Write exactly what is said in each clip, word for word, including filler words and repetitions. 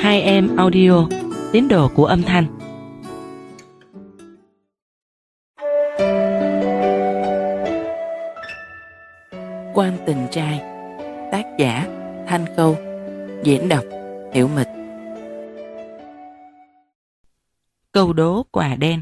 Hai em audio, tín đồ của âm thanh. Quan tình trai. Tác giả Thanh Câu. Diễn đọc Hiểu Mịch. Câu đố quà đen.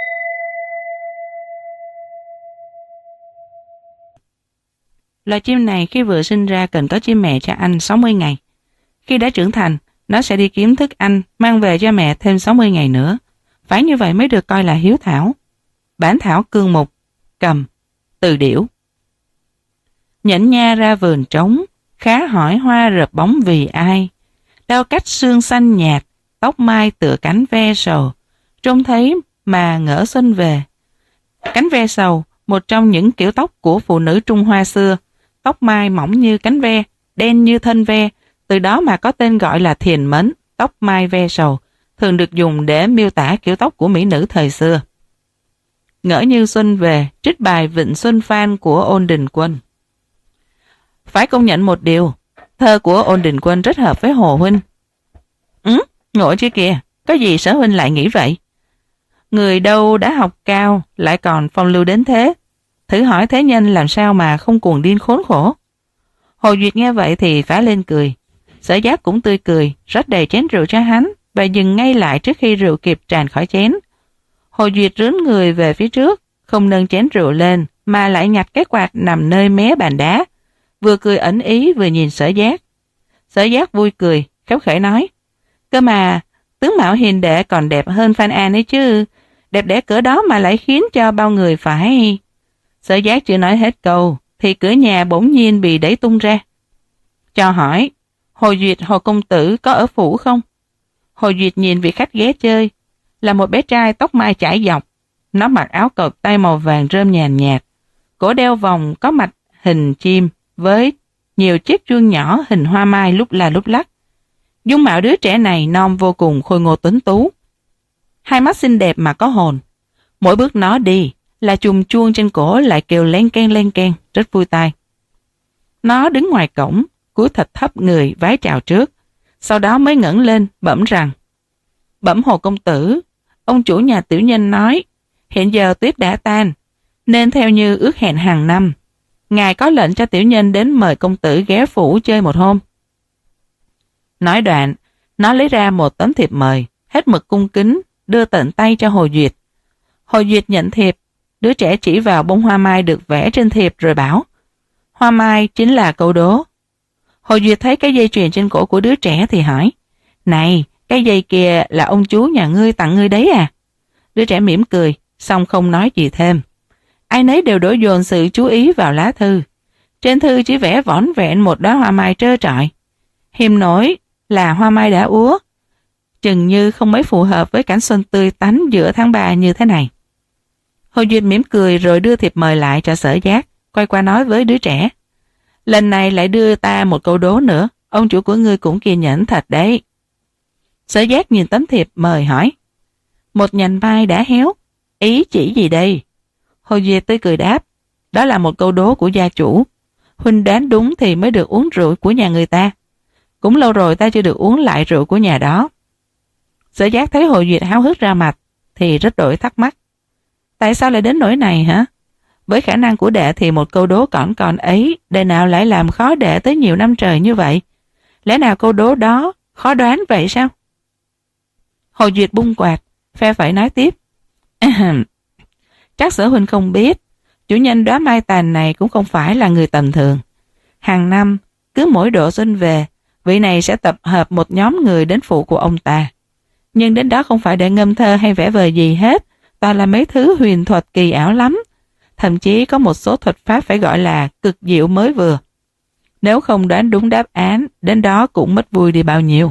Loài chim này khi vừa sinh ra cần có chim mẹ cho ăn sáu mươi ngày. Khi đã trưởng thành, nó sẽ đi kiếm thức ăn mang về cho mẹ thêm sáu mươi ngày nữa. Phải như vậy mới được coi là hiếu thảo. Bản thảo cương mục, cầm, từ điểu. Nhẫn nha ra vườn trống, khá hỏi hoa rợp bóng vì ai. Đao cách xương xanh nhạt, tóc mai tựa cánh ve sầu. Trông thấy mà ngỡ xuân về. Cánh ve sầu, một trong những kiểu tóc của phụ nữ Trung Hoa xưa. Tóc mai mỏng như cánh ve, đen như thân ve, từ đó mà có tên gọi là thiền mến, tóc mai ve sầu, thường được dùng để miêu tả kiểu tóc của mỹ nữ thời xưa. Ngỡ như xuân về, trích bài Vịnh Xuân Phan của Ôn Đình Quân. Phải công nhận một điều, thơ của Ôn Đình Quân rất hợp với Hồ huynh. Ừ, ngộ chứ kìa, có gì Sở huynh lại nghĩ vậy? Người đâu đã học cao, lại còn phong lưu đến thế. Thử hỏi thế nhân làm sao mà không cuồng điên khốn khổ. Hồ Duyệt nghe vậy thì phá lên cười. Sở Giác cũng tươi cười, rót đầy chén rượu cho hắn và dừng ngay lại trước khi rượu kịp tràn khỏi chén. Hồ Duyệt rướn người về phía trước, không nâng chén rượu lên mà lại nhặt cái quạt nằm nơi mé bàn đá, vừa cười ẩn ý vừa nhìn Sở Giác. Sở Giác vui cười, khéo khởi nói: Cơ mà, tướng mạo hiền đệ còn đẹp hơn Phan An ấy chứ, đẹp đẽ cỡ đó mà lại khiến cho bao người phải... Sở Giác chưa nói hết câu, thì cửa nhà bỗng nhiên bị đẩy tung ra. Cho hỏi, Hồ Duyệt Hồ công tử có ở phủ không? Hồ Duyệt nhìn vị khách ghé chơi, là một bé trai tóc mai chải dọc. Nó mặc áo cộc tay màu vàng rơm nhàn nhạt, cổ đeo vòng có mạch hình chim với nhiều chiếc chuông nhỏ hình hoa mai lúc la lúc lắc. Dung mạo đứa trẻ này non vô cùng khôi ngô tuấn tú. Hai mắt xinh đẹp mà có hồn. Mỗi bước nó đi là chùm chuông trên cổ lại kêu len keng len keng, rất vui tai. Nó đứng ngoài cổng, cúi thật thấp người vái chào trước, sau đó mới ngẩng lên bẩm rằng: Bẩm Hồ công tử, ông chủ nhà tiểu nhân nói hiện giờ tuyết đã tan, nên theo như ước hẹn hàng năm, ngài có lệnh cho tiểu nhân đến mời công tử ghé phủ chơi một hôm. Nói đoạn, nó lấy ra một tấm thiệp mời, hết mực cung kính, đưa tận tay cho Hồ Duyệt. Hồ Duyệt nhận thiệp, đứa trẻ chỉ vào bông hoa mai được vẽ trên thiệp rồi bảo: Hoa mai chính là câu đố. Hồ Duyệt thấy cái dây chuyền trên cổ của đứa trẻ thì hỏi: Này, cái dây kia là ông chú nhà ngươi tặng ngươi đấy à? Đứa trẻ mỉm cười, xong không nói gì thêm. Ai nấy đều đổ dồn sự chú ý vào lá thư. Trên thư chỉ vẽ vỏn vẹn một đóa hoa mai trơ trọi. Hiềm nổi là hoa mai đã úa, chừng như không mấy phù hợp với cảnh xuân tươi tắn giữa tháng ba như thế này. Hồ Duyệt mỉm cười rồi đưa thiệp mời lại cho Sở Giác, quay qua nói với đứa trẻ: Lần này lại đưa ta một câu đố nữa, ông chủ của ngươi cũng kiên nhẫn thật đấy. Sở Giác nhìn tấm thiệp mời hỏi: Một nhành mai đã héo, ý chỉ gì đây? Hồ Duyệt tươi cười đáp: Đó là một câu đố của gia chủ. Huynh đoán đúng thì mới được uống rượu của nhà người ta. Cũng lâu rồi ta chưa được uống lại rượu của nhà đó. Sở Giác thấy Hồ Duyệt háo hức ra mặt thì rất đổi thắc mắc. Tại sao lại đến nỗi này hả? Với khả năng của đệ thì một câu đố cỏn con ấy, đệ nào lại làm khó đệ tới nhiều năm trời như vậy? Lẽ nào câu đố đó khó đoán vậy sao? Hồ Duyệt bung quạt, phe phẩy nói tiếp: Chắc Sở huynh không biết, chủ nhân đóa mai tàn này cũng không phải là người tầm thường. Hàng năm, cứ mỗi độ xuân về, vị này sẽ tập hợp một nhóm người đến phủ của ông ta. Nhưng đến đó không phải để ngâm thơ hay vẽ vời gì hết, toàn là mấy thứ huyền thuật kỳ ảo lắm. Thậm chí có một số thuật pháp phải gọi là cực diệu mới vừa. Nếu không đoán đúng đáp án, đến đó cũng mất vui đi bao nhiêu.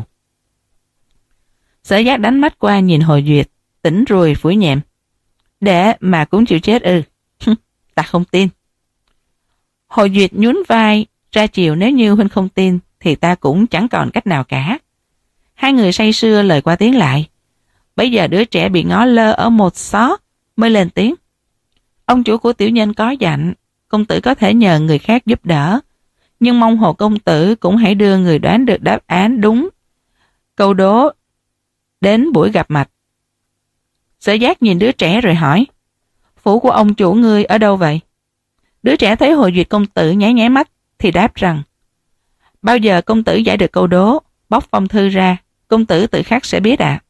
Sở Giác đánh mắt qua nhìn Hồ Duyệt, tỉnh rồi phủi nhẹm: Để mà cũng chịu chết ư? Ta không tin. Hồ Duyệt nhún vai, ra chiều nếu như huynh không tin thì ta cũng chẳng còn cách nào cả. Hai người say sưa lời qua tiếng lại. Bây giờ đứa trẻ bị ngó lơ ở một xó mới lên tiếng: Ông chủ của tiểu nhân có dặn, công tử có thể nhờ người khác giúp đỡ, nhưng mong Hồ công tử cũng hãy đưa người đoán được đáp án đúng câu đố đến buổi gặp mặt. Sở Giác nhìn đứa trẻ rồi hỏi, phủ của ông chủ ngươi ở đâu vậy? Đứa trẻ thấy Hồ Duyệt công tử nháy nháy mắt thì đáp rằng, bao giờ công tử giải được câu đố, bóc phong thư ra, công tử tự khắc sẽ biết ạ. À.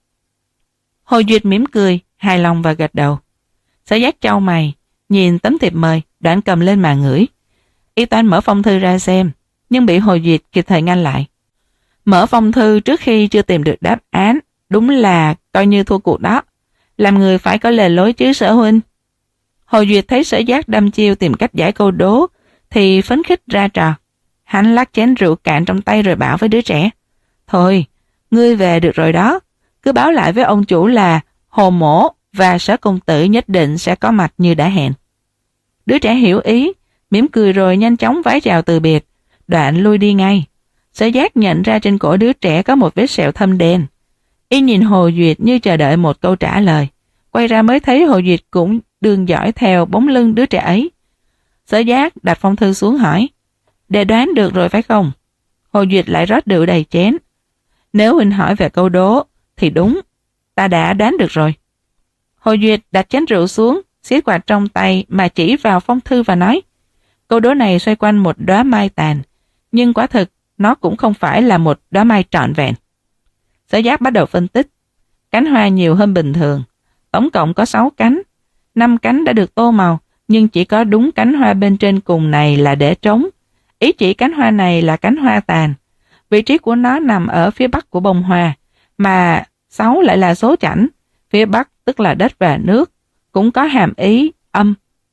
Hồ Duyệt mỉm cười, hài lòng và gật đầu. Sở Giác chau mày, nhìn tấm thiệp mời, đoạn cầm lên mà ngửi. Y toan mở phong thư ra xem, nhưng bị Hồ Duyệt kịp thời ngăn lại. Mở phong thư trước khi chưa tìm được đáp án, đúng là coi như thua cuộc đó. Làm người phải có lề lối chứ Sở huynh. Hồ Duyệt thấy Sở Giác đăm chiêu tìm cách giải câu đố, thì phấn khích ra trò. Hắn lắc chén rượu cạn trong tay rồi bảo với đứa trẻ, thôi, ngươi về được rồi đó, cứ báo lại với ông chủ là Hồ mỗ và Sở công tử nhất định sẽ có mặt như đã hẹn. Đứa trẻ hiểu ý, mỉm cười rồi nhanh chóng vái chào từ biệt, đoạn lui đi ngay. Sở Giác nhận ra trên cổ đứa trẻ có một vết sẹo thâm đen. Y nhìn Hồ Duyệt như chờ đợi một câu trả lời, quay ra mới thấy Hồ Duyệt cũng đường dõi theo bóng lưng đứa trẻ ấy. Sở Giác đặt phong thư xuống hỏi, để đoán được rồi phải không? Hồ Duyệt lại rót rượu đầy chén. Nếu huynh hỏi về câu đố, thì đúng, ta đã đoán được rồi. Hồ Duyệt đặt chén rượu xuống, siết quạt trong tay mà chỉ vào phong thư và nói, câu đố này xoay quanh một đóa mai tàn, nhưng quả thực nó cũng không phải là một đóa mai trọn vẹn. Sở Giác bắt đầu phân tích, cánh hoa nhiều hơn bình thường, tổng cộng có sáu cánh, năm cánh đã được tô màu, nhưng chỉ có đúng cánh hoa bên trên cùng này là để trống. Ý chỉ cánh hoa này là cánh hoa tàn. Vị trí của nó nằm ở phía bắc của bông hoa, mà sáu lại là số chẵn. Phía bắc tức là đất và nước, cũng có hàm ý âm.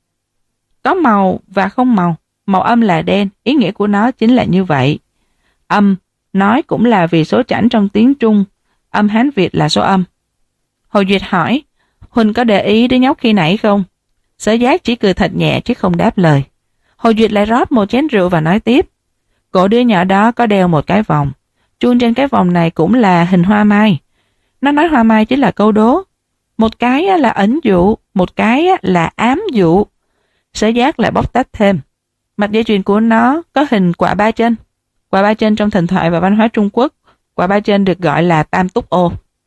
Có màu và không màu, màu âm là đen, ý nghĩa của nó chính là như vậy. Âm, nói cũng là vì số chẵn trong tiếng Trung, âm Hán Việt là số âm. Hồ Duyệt hỏi, huynh có để ý đến nhóc khi nãy không? Sở Giác chỉ cười thật nhẹ chứ không đáp lời. Hồ Duyệt lại rót một chén rượu và nói tiếp, cổ đứa nhỏ đó có đeo một cái vòng, chuông trên cái vòng này cũng là hình hoa mai. Nó nói hoa mai chính là câu đố, một cái là ẩn dụ, một cái là ám dụ. Sở Giác lại bóc tách thêm, mặt dây chuyền của nó có hình quả ba chân. Quả ba chân trong thần thoại và văn hóa Trung Quốc, quả ba chân được gọi là tam túc ô.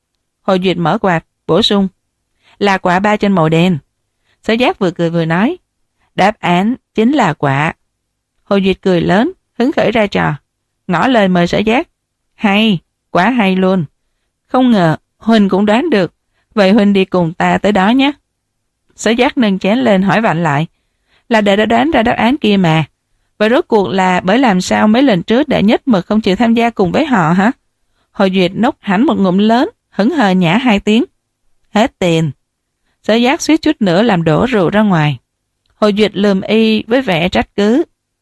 Hồ Duyệt mở quạt, bổ sung, là quả ba chân màu đen. Sở Giác vừa cười vừa nói, đáp án chính là quả. Hồ Duyệt cười lớn, hứng khởi ra trò, ngỏ lời mời Sở Giác. Hay, quá hay luôn. Không ngờ, Huỳnh cũng đoán được, vậy Huỳnh đi cùng ta tới đó nhé. Sở Giác nâng chén lên hỏi vặn lại, là để đã đoán ra đáp án kia mà. Và rốt cuộc là bởi làm sao mấy lần trước đã nhất mực không chịu tham gia cùng với họ hả? Hồ Duyệt nốc hẳn một ngụm lớn, hững hờ nhả hai tiếng. Hết tiền. Sở Giác suýt chút nữa làm đổ rượu ra ngoài. Hồ Duyệt lườm y với vẻ trách cứ.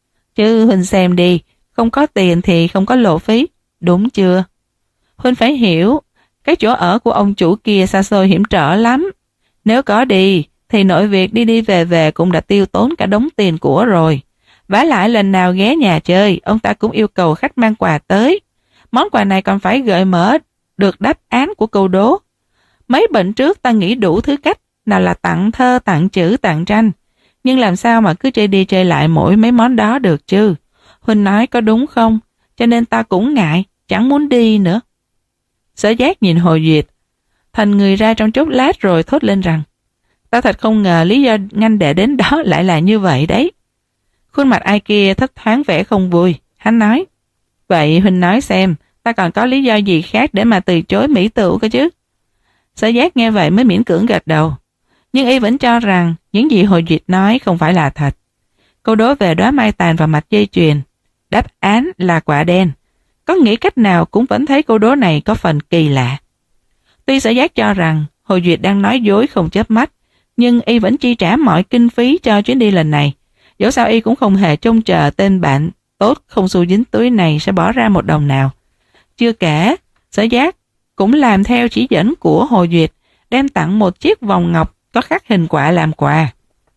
Chứ Huynh xem đi, không có tiền thì không có lộ phí, đúng chưa? Huynh phải hiểu, cái chỗ ở của ông chủ kia xa xôi hiểm trở lắm. Nếu có đi, thì nội việc đi đi về về cũng đã tiêu tốn cả đống tiền của rồi. Vả lại lần nào ghé nhà chơi, ông ta cũng yêu cầu khách mang quà tới. Món quà này còn phải gợi mở được đáp án của câu đố. Mấy bệnh trước ta nghĩ đủ thứ cách, nào là tặng thơ, tặng chữ, tặng tranh. Nhưng làm sao mà cứ chơi đi chơi lại mỗi mấy món đó được chứ? Huynh nói có đúng không? Cho nên ta cũng ngại, chẳng muốn đi nữa. Sở Giác nhìn Hồ Duyệt, thành người ra trong chốc lát rồi thốt lên rằng, ta thật không ngờ lý do nhanh để đến đó lại là như vậy đấy. Khuôn mặt ai kia thấp thoáng vẻ không vui, hắn nói, vậy Huynh nói xem, ta còn có lý do gì khác để mà từ chối mỹ tựu cơ chứ? Sở Giác nghe vậy mới miễn cưỡng gật đầu, nhưng y vẫn cho rằng những gì Hồ Duyệt nói không phải là thật. Câu đố về đóa mai tàn và mặt dây chuyền, đáp án là quả đen. Có nghĩ cách nào cũng vẫn thấy câu đố này có phần kỳ lạ. Tuy Sở Giác cho rằng Hồ Duyệt đang nói dối không chớp mắt, nhưng y vẫn chi trả mọi kinh phí cho chuyến đi lần này. Dẫu sao y cũng không hề trông chờ tên bạn tốt không xu dính túi này sẽ bỏ ra một đồng nào. Chưa kể, Sở Giác cũng làm theo chỉ dẫn của Hồ Duyệt, đem tặng một chiếc vòng ngọc có khắc hình quạ làm quà.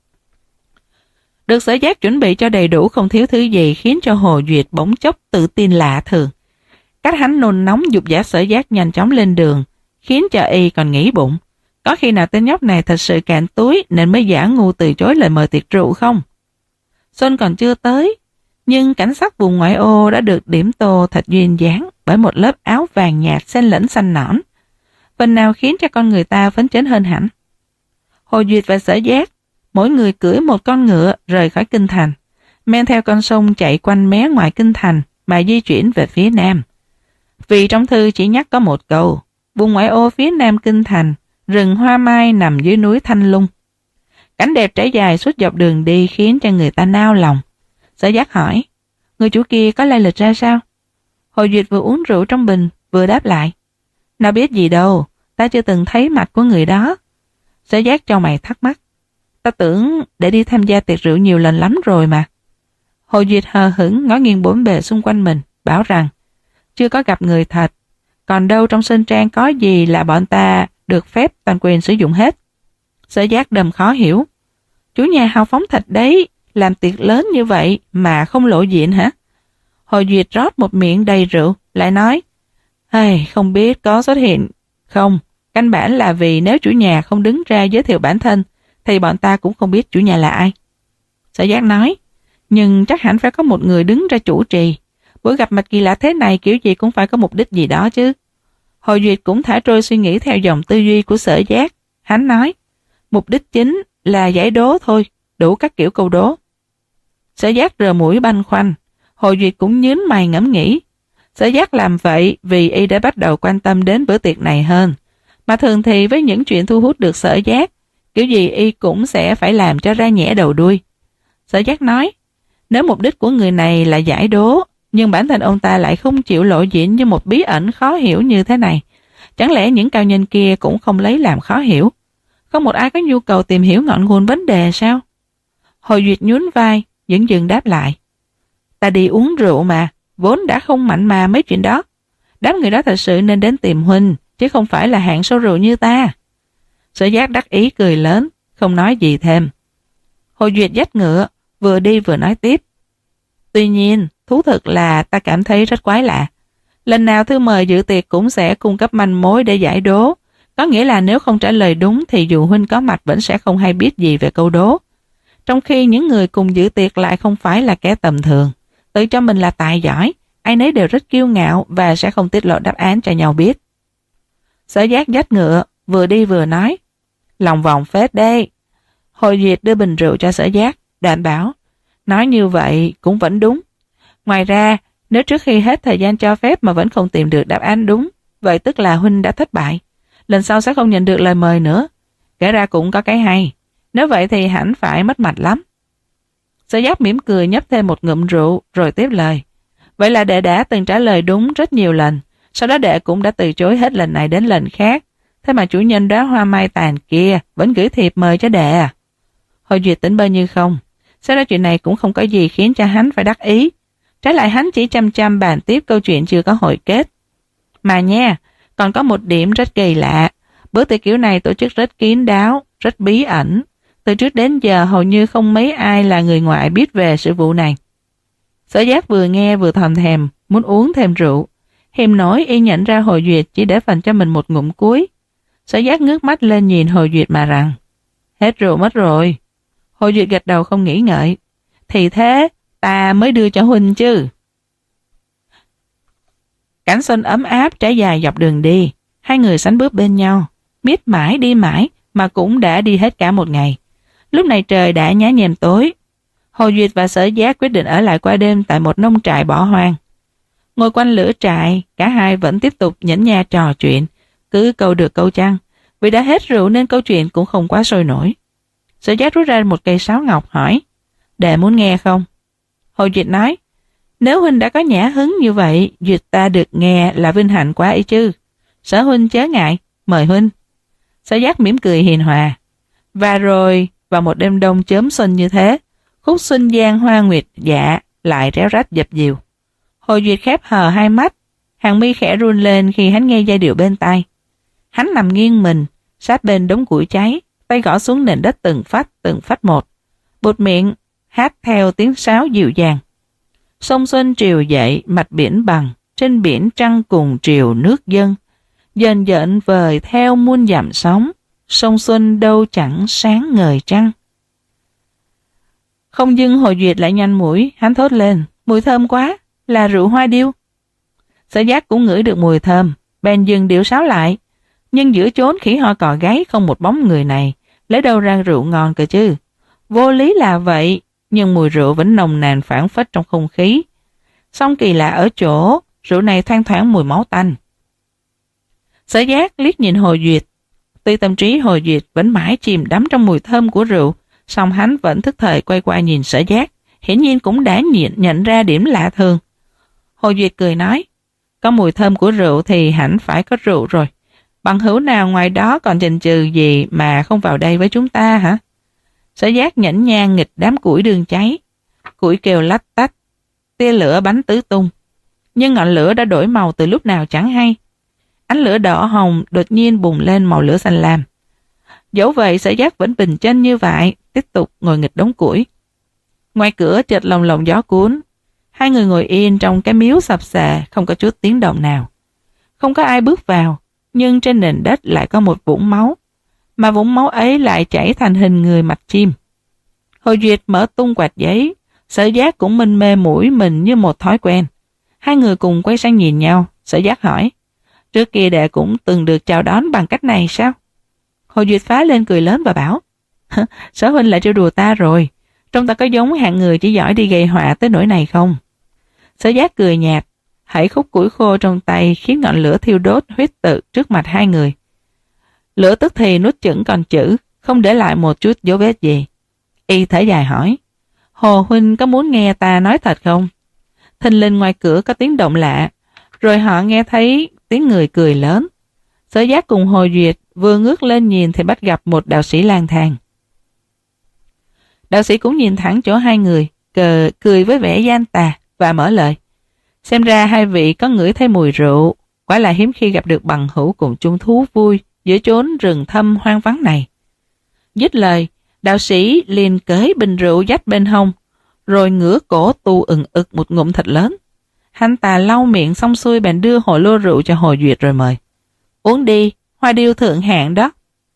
Được Sở Giác chuẩn bị cho đầy đủ không thiếu thứ gì khiến cho Hồ Duyệt bỗng chốc tự tin lạ thường. Cách hắn nôn nóng dục giả Sở Giác nhanh chóng lên đường, khiến cho y còn nghĩ bụng, có khi nào tên nhóc này thật sự cạn túi nên mới giả ngu từ chối lời mời tiệc rượu không? Xuân còn chưa tới, nhưng cảnh sắc vùng ngoại ô đã được điểm tô thật duyên dáng bởi một lớp áo vàng nhạt xen lẫn xanh nõn, phần nào khiến cho con người ta phấn chấn hơn hẳn. Hồ Duyệt và Sở Giác, mỗi người cưỡi một con ngựa rời khỏi kinh thành, men theo con sông chạy quanh mé ngoài kinh thành mà di chuyển về phía nam. Vì trong thư chỉ nhắc có một câu, vùng ngoại ô phía nam kinh thành, rừng hoa mai nằm dưới núi Thanh Lung. Cảnh đẹp trải dài suốt dọc đường đi khiến cho người ta nao lòng. Sở Giác hỏi, người chủ kia có lai lịch ra sao? Hồ Duyệt vừa uống rượu trong bình, vừa đáp lại, nào biết gì đâu, ta chưa từng thấy mặt của người đó. Sở Giác cho mày thắc mắc, ta tưởng để đi tham gia tiệc rượu nhiều lần lắm rồi mà. Hồ Duyệt hờ hững ngó nghiêng bốn bề xung quanh mình, bảo rằng, chưa có gặp người thật, còn đâu trong Sơn Trang có gì là bọn ta được phép toàn quyền sử dụng hết. Sở Giác đầm khó hiểu, chủ nhà hào phóng thật đấy, làm tiệc lớn như vậy mà không lộ diện hả? Hồ Duyệt rót một miệng đầy rượu, lại nói, hey, không biết có xuất hiện không, căn bản là vì nếu chủ nhà không đứng ra giới thiệu bản thân, thì bọn ta cũng không biết chủ nhà là ai. Sở Giác nói, nhưng chắc hẳn phải có một người đứng ra chủ trì. Buổi gặp mặt kỳ lạ thế này kiểu gì cũng phải có mục đích gì đó chứ. Hồ Duyệt cũng thả trôi suy nghĩ theo dòng tư duy của Sở Giác. Hắn nói, mục đích chính là giải đố thôi, đủ các kiểu câu đố. Sở Giác rờ mũi băn khoăn, Hồ Duyệt cũng nhướng mày ngẫm nghĩ. Sở Giác làm vậy vì y đã bắt đầu quan tâm đến bữa tiệc này hơn. Mà thường thì với những chuyện thu hút được Sở Giác, kiểu gì y cũng sẽ phải làm cho ra nhẽ đầu đuôi. Sở Giác nói, nếu mục đích của người này là giải đố, nhưng bản thân ông ta lại không chịu lộ diện như một bí ẩn khó hiểu như thế này, chẳng lẽ những cao nhân kia cũng không lấy làm khó hiểu? Không một ai có nhu cầu tìm hiểu ngọn nguồn vấn đề sao? Hồ Duyệt nhún vai, dững dưng đáp lại, ta đi uống rượu mà, vốn đã không mạnh mà mấy chuyện đó. Đám người đó thật sự nên đến tìm huynh, chứ không phải là hạng sâu rượu như ta. Sở Giác đắc ý cười lớn, không nói gì thêm. Hồ Duyệt dắt ngựa, vừa đi vừa nói tiếp. Tuy nhiên, thú thực là ta cảm thấy rất quái lạ. Lần nào thư mời dự tiệc cũng sẽ cung cấp manh mối để giải đố. Có nghĩa là nếu không trả lời đúng thì dù huynh có mặt vẫn sẽ không hay biết gì về câu đố. Trong khi những người cùng dự tiệc lại không phải là kẻ tầm thường, tự cho mình là tài giỏi, ai nấy đều rất kiêu ngạo và sẽ không tiết lộ đáp án cho nhau biết. Sở Giác dắt ngựa, vừa đi vừa nói, lòng vòng phết đây. Hồ Duyệt đưa bình rượu cho Sở Giác, đảm bảo, nói như vậy cũng vẫn đúng. Ngoài ra, nếu trước khi hết thời gian cho phép mà vẫn không tìm được đáp án đúng, vậy tức là huynh đã thất bại. Lần sau sẽ không nhận được lời mời nữa. Kể ra cũng có cái hay. Nếu vậy thì hẳn phải mất mặt lắm. Sở Giác mỉm cười nhấp thêm một ngụm rượu rồi tiếp lời. Vậy là đệ đã từng trả lời đúng rất nhiều lần. Sau đó đệ cũng đã từ chối hết lần này đến lần khác. Thế mà chủ nhân đóa hoa mai tàn kia vẫn gửi thiệp mời cho đệ à? Hồ Duyệt tỉnh bơ như không. Sau đó chuyện này cũng không có gì khiến cho hắn phải đắc ý. Trái lại hắn chỉ chăm chăm bàn tiếp câu chuyện chưa có hồi kết. Mà nha, còn có một điểm rất kỳ lạ. Bữa tiệc kiểu này tổ chức rất kín đáo, rất bí ẩn. Từ trước đến giờ hầu như không mấy ai là người ngoại biết về sự vụ này. Sở Giác vừa nghe vừa thòm thèm, muốn uống thêm rượu. Hiềm nổi y nhận ra Hồ Duyệt chỉ để phần cho mình một ngụm cuối. Sở Giác ngước mắt lên nhìn Hồ Duyệt mà rằng, hết rượu mất rồi. Hồ Duyệt gật đầu không nghĩ ngợi. Thì thế, ta mới đưa cho huynh chứ. Cảnh xuân ấm áp trải dài dọc đường đi. Hai người sánh bước bên nhau. Miết mãi đi mãi mà cũng đã đi hết cả một ngày. Lúc này trời đã nhá nhem tối. Hồ Duyệt và Sở Giác quyết định ở lại qua đêm tại một nông trại bỏ hoang. Ngồi quanh lửa trại, cả hai vẫn tiếp tục nhẫn nha trò chuyện, cứ câu được câu chăng. Vì đã hết rượu nên câu chuyện cũng không quá sôi nổi. Sở Giác rút ra một cây sáo ngọc hỏi, đệ muốn nghe không? Hồ Duyệt nói, nếu huynh đã có nhã hứng như vậy, Duyệt ta được nghe là vinh hạnh quá ấy chứ. Sở huynh chớ ngại, mời huynh. Sở Giác mỉm cười hiền hòa. Và rồi, vào một đêm đông chớm xuân như thế, khúc xuân giang hoa nguyệt dạ lại réo rách dập dìu. Hồ Duyệt khép hờ hai mắt, hàng mi khẽ run lên khi hắn nghe giai điệu bên tai. Hắn nằm nghiêng mình, sát bên đống củi cháy, tay gõ xuống nền đất từng phách từng phách một. Buột miệng, hát theo tiếng sáo dịu dàng. Sông xuân triều dậy, mạch biển bằng, trên biển trăng cùng triều nước dâng. Dần dợn vời theo muôn dặm sóng, sông xuân đâu chẳng sáng ngời trăng. Không dưng Hồ Duyệt lại nhanh mũi, hắn thốt lên, mùi thơm quá, là rượu hoa điêu. Sở Giác cũng ngửi được mùi thơm, bèn dừng điệu sáo lại. Nhưng giữa chốn khỉ ho cò gáy không một bóng người này, lấy đâu ra rượu ngon cơ chứ? Vô lý là vậy, nhưng mùi rượu vẫn nồng nàn phảng phất trong không khí. Song kỳ lạ ở chỗ, rượu này thoang thoảng mùi máu tanh. Sở Giác liếc nhìn Hồ Duyệt. Tuy tâm trí Hồ Duyệt vẫn mãi chìm đắm trong mùi thơm của rượu, song hắn vẫn thức thời quay qua nhìn Sở Giác, hiển nhiên cũng đã nhận, nhận ra điểm lạ thường. Hồ Duyệt cười nói, có mùi thơm của rượu thì hẳn phải có rượu rồi. Bằng hữu nào ngoài đó còn chần chừ gì mà không vào đây với chúng ta hả? Sở Giác nhẫn nhang nghịch đám củi đường cháy. Củi kêu lách tách, tia lửa bắn tứ tung. Nhưng ngọn lửa đã đổi màu từ lúc nào chẳng hay. Ánh lửa đỏ hồng đột nhiên bùng lên màu lửa xanh lam. Dẫu vậy Sở Giác vẫn bình chân như vậy, tiếp tục ngồi nghịch đống củi. Ngoài cửa chợt lồng lồng gió cuốn. Hai người ngồi yên trong cái miếu sập xà, không có chút tiếng động nào. Không có ai bước vào, nhưng trên nền đất lại có một vũng máu, mà vũng máu ấy lại chảy thành hình người mặt chim. Hồ Duyệt mở tung quạt giấy, Sở Giác cũng minh mê mũi mình như một thói quen. Hai người cùng quay sang nhìn nhau, Sở Giác hỏi, trước kia đệ cũng từng được chào đón bằng cách này sao? Hồ Duyệt phá lên cười lớn và bảo, Sở huynh lại trêu đùa ta rồi, trông ta có giống hạng người chỉ giỏi đi gây họa tới nỗi này không? Sở Giác cười nhạt, hãy khúc củi khô trong tay khiến ngọn lửa thiêu đốt huyết tự trước mặt hai người. Lửa tức thì nuốt chửng còn chữ, không để lại một chút dấu vết gì. Y thở dài hỏi, Hồ huynh có muốn nghe ta nói thật không? Thình lình ngoài cửa có tiếng động lạ, rồi họ nghe thấy tiếng người cười lớn. Sở Giác cùng Hồ Duyệt vừa ngước lên nhìn thì bắt gặp một đạo sĩ lang thang. Đạo sĩ cũng nhìn thẳng chỗ hai người, cờ, cười với vẻ gian tà và mở lời. Xem ra hai vị có ngửi thấy mùi rượu, quả là hiếm khi gặp được bằng hữu cùng chung thú vui giữa chốn rừng thâm hoang vắng này. Dứt lời, đạo sĩ liền cởi bình rượu dách bên hông, rồi ngửa cổ tu ừng ực một ngụm thật lớn. Hắn ta lau miệng xong xuôi bèn đưa hồ lô rượu cho Hồ Duyệt rồi mời. Uống đi, hoa điêu thượng hạng đó.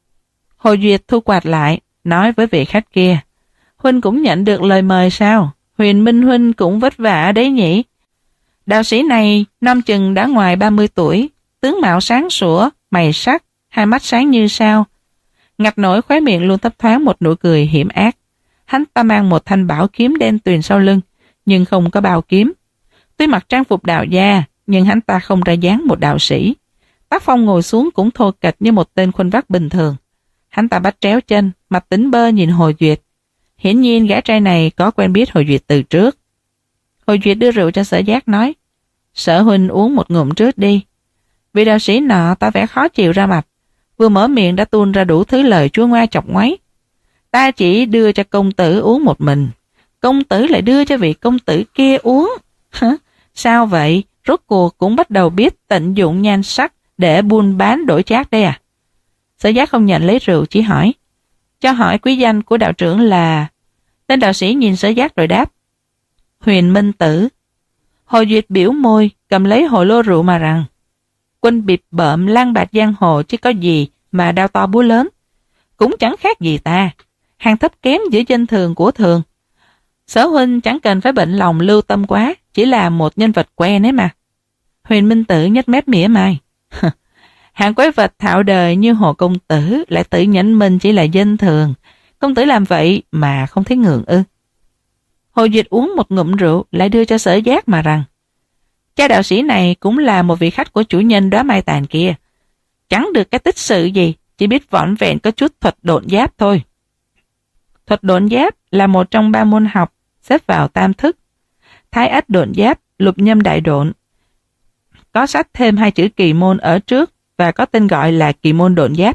Hồ Duyệt thu quạt lại, nói với vị khách kia, huynh cũng nhận được lời mời sao? Huyền Minh huynh cũng vất vả đấy nhỉ? Đạo sĩ này năm chừng đã ngoài ba mươi tuổi, tướng mạo sáng sủa, mày sắc, hai mắt sáng như sao. Ngặt nổi khóe miệng luôn thấp thoáng một nụ cười hiểm ác. Hắn ta mang một thanh bảo kiếm đen tuyền sau lưng, nhưng không có bao kiếm. Tuy mặc trang phục đạo gia, nhưng hắn ta không ra dáng một đạo sĩ. Tác phong ngồi xuống cũng thô kệch như một tên khuân vác bình thường. Hắn ta bắt tréo chân, mặt tỉnh bơ nhìn Hồ Duyệt. Hiển nhiên gã trai này có quen biết Hồ Duyệt từ trước. Hồ Duyệt đưa rượu cho Sở Giác nói, Sở huynh uống một ngụm trước đi. Vị đạo sĩ nọ ta vẻ khó chịu ra mặt, vừa mở miệng đã tuôn ra đủ thứ lời chua ngoa chọc ngoáy. Ta chỉ đưa cho công tử uống một mình, công tử lại đưa cho vị công tử kia uống. Hả? Sao vậy? Rốt cuộc cũng bắt đầu biết tận dụng nhan sắc để buôn bán đổi chác đây à? Sở Giác không nhận lấy rượu, chỉ hỏi, cho hỏi quý danh của đạo trưởng là... Tên đạo sĩ nhìn Sở Giác rồi đáp, Huyền Minh Tử. Hồ Duyệt biểu môi, cầm lấy hồ lô rượu mà rằng, quân bịp bợm lang bạt giang hồ chứ có gì mà đao to búa lớn. Cũng chẳng khác gì ta, hàng thấp kém giữa danh thường của thường. Sở huynh chẳng cần phải bệnh lòng lưu tâm quá, chỉ là một nhân vật quen ấy mà. Huyền Minh Tử nhếch mép mỉa mai. Hạng quái vật thạo đời như Hồ công tử lại tự nhận mình chỉ là danh thường. Công tử làm vậy mà không thấy ngượng ư? Hồ Duyệt uống một ngụm rượu lại đưa cho Sở Giác mà rằng, cha đạo sĩ này cũng là một vị khách của chủ nhân Đóa Mai Tàn kia. Chẳng được cái tích sự gì, chỉ biết vỏn vẹn có chút thuật độn giáp thôi. Thuật độn giáp là một trong ba môn học xếp vào tam thức. Thái ách độn giáp, lục nhâm đại độn. Có sách thêm hai chữ kỳ môn ở trước và có tên gọi là kỳ môn độn giáp.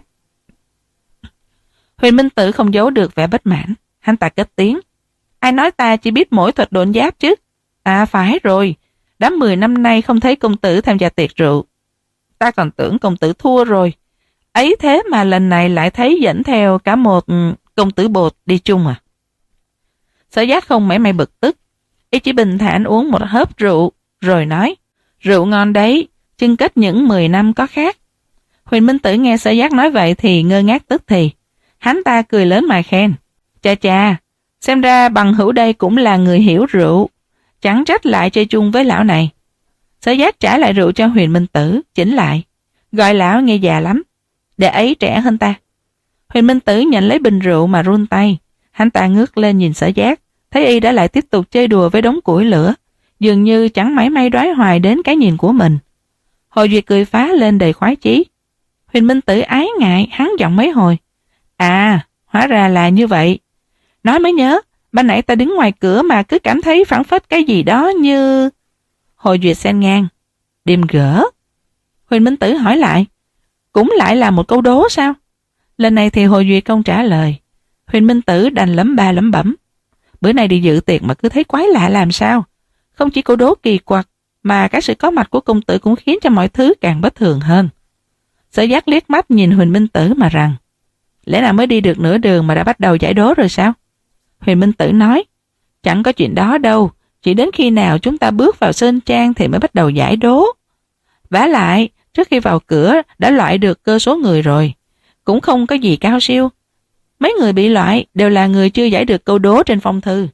Huyền Minh Tử không giấu được vẻ bất mãn, hắn ta cất tiếng. Ai nói ta chỉ biết mỗi thuật độn giáp chứ? À phải rồi, đã mười năm nay không thấy công tử tham gia tiệc rượu. Ta còn tưởng công tử thua rồi. Ấy thế mà lần này lại thấy dẫn theo cả một công tử bột đi chung à? Sở Giác không mảy may bực tức, y chỉ bình thản uống một hớp rượu, rồi nói, rượu ngon đấy, chưng kết những mười năm có khác. Huyền Minh Tử nghe Sở Giác nói vậy thì ngơ ngác tức thì. Hắn ta cười lớn mà khen, chà chà, xem ra bằng hữu đây cũng là người hiểu rượu, chẳng trách lại chơi chung với lão này. Sở Giác trả lại rượu cho Huyền Minh Tử, chỉnh lại. Gọi lão nghe già lắm, đệ ấy trẻ hơn ta. Huyền Minh Tử nhận lấy bình rượu mà run tay. Hắn ta ngước lên nhìn Sở Giác, thấy y đã lại tiếp tục chơi đùa với đống củi lửa, dường như chẳng mảy may đoái hoài đến cái nhìn của mình. Hồ Duyệt cười phá lên đầy khoái chí. Huyền Minh Tử ái ngại, hắn giọng mấy hồi. À, hóa ra là như vậy. Nói mới nhớ, ban nãy ta đứng ngoài cửa mà cứ cảm thấy phảng phất cái gì đó như... Hồ Duyệt xen ngang. Điềm gỡ. Huyền Minh Tử hỏi lại. Cũng lại là một câu đố sao? Lần này thì Hồ Duyệt không trả lời. Huyền Minh Tử đành lẩm ba lẩm bẩm. Bữa nay đi dự tiệc mà cứ thấy quái lạ làm sao. Không chỉ câu đố kỳ quặc, mà cái sự có mặt của công tử cũng khiến cho mọi thứ càng bất thường hơn. Sở Giác liếc mắt nhìn Huyền Minh Tử mà rằng, lẽ nào mới đi được nửa đường mà đã bắt đầu giải đố rồi sao? Huyền Minh Tử nói, chẳng có chuyện đó đâu, chỉ đến khi nào chúng ta bước vào sơn trang thì mới bắt đầu giải đố. Vả lại, trước khi vào cửa đã loại được cơ số người rồi, cũng không có gì cao siêu. Mấy người bị loại đều là người chưa giải được câu đố trên phong thư.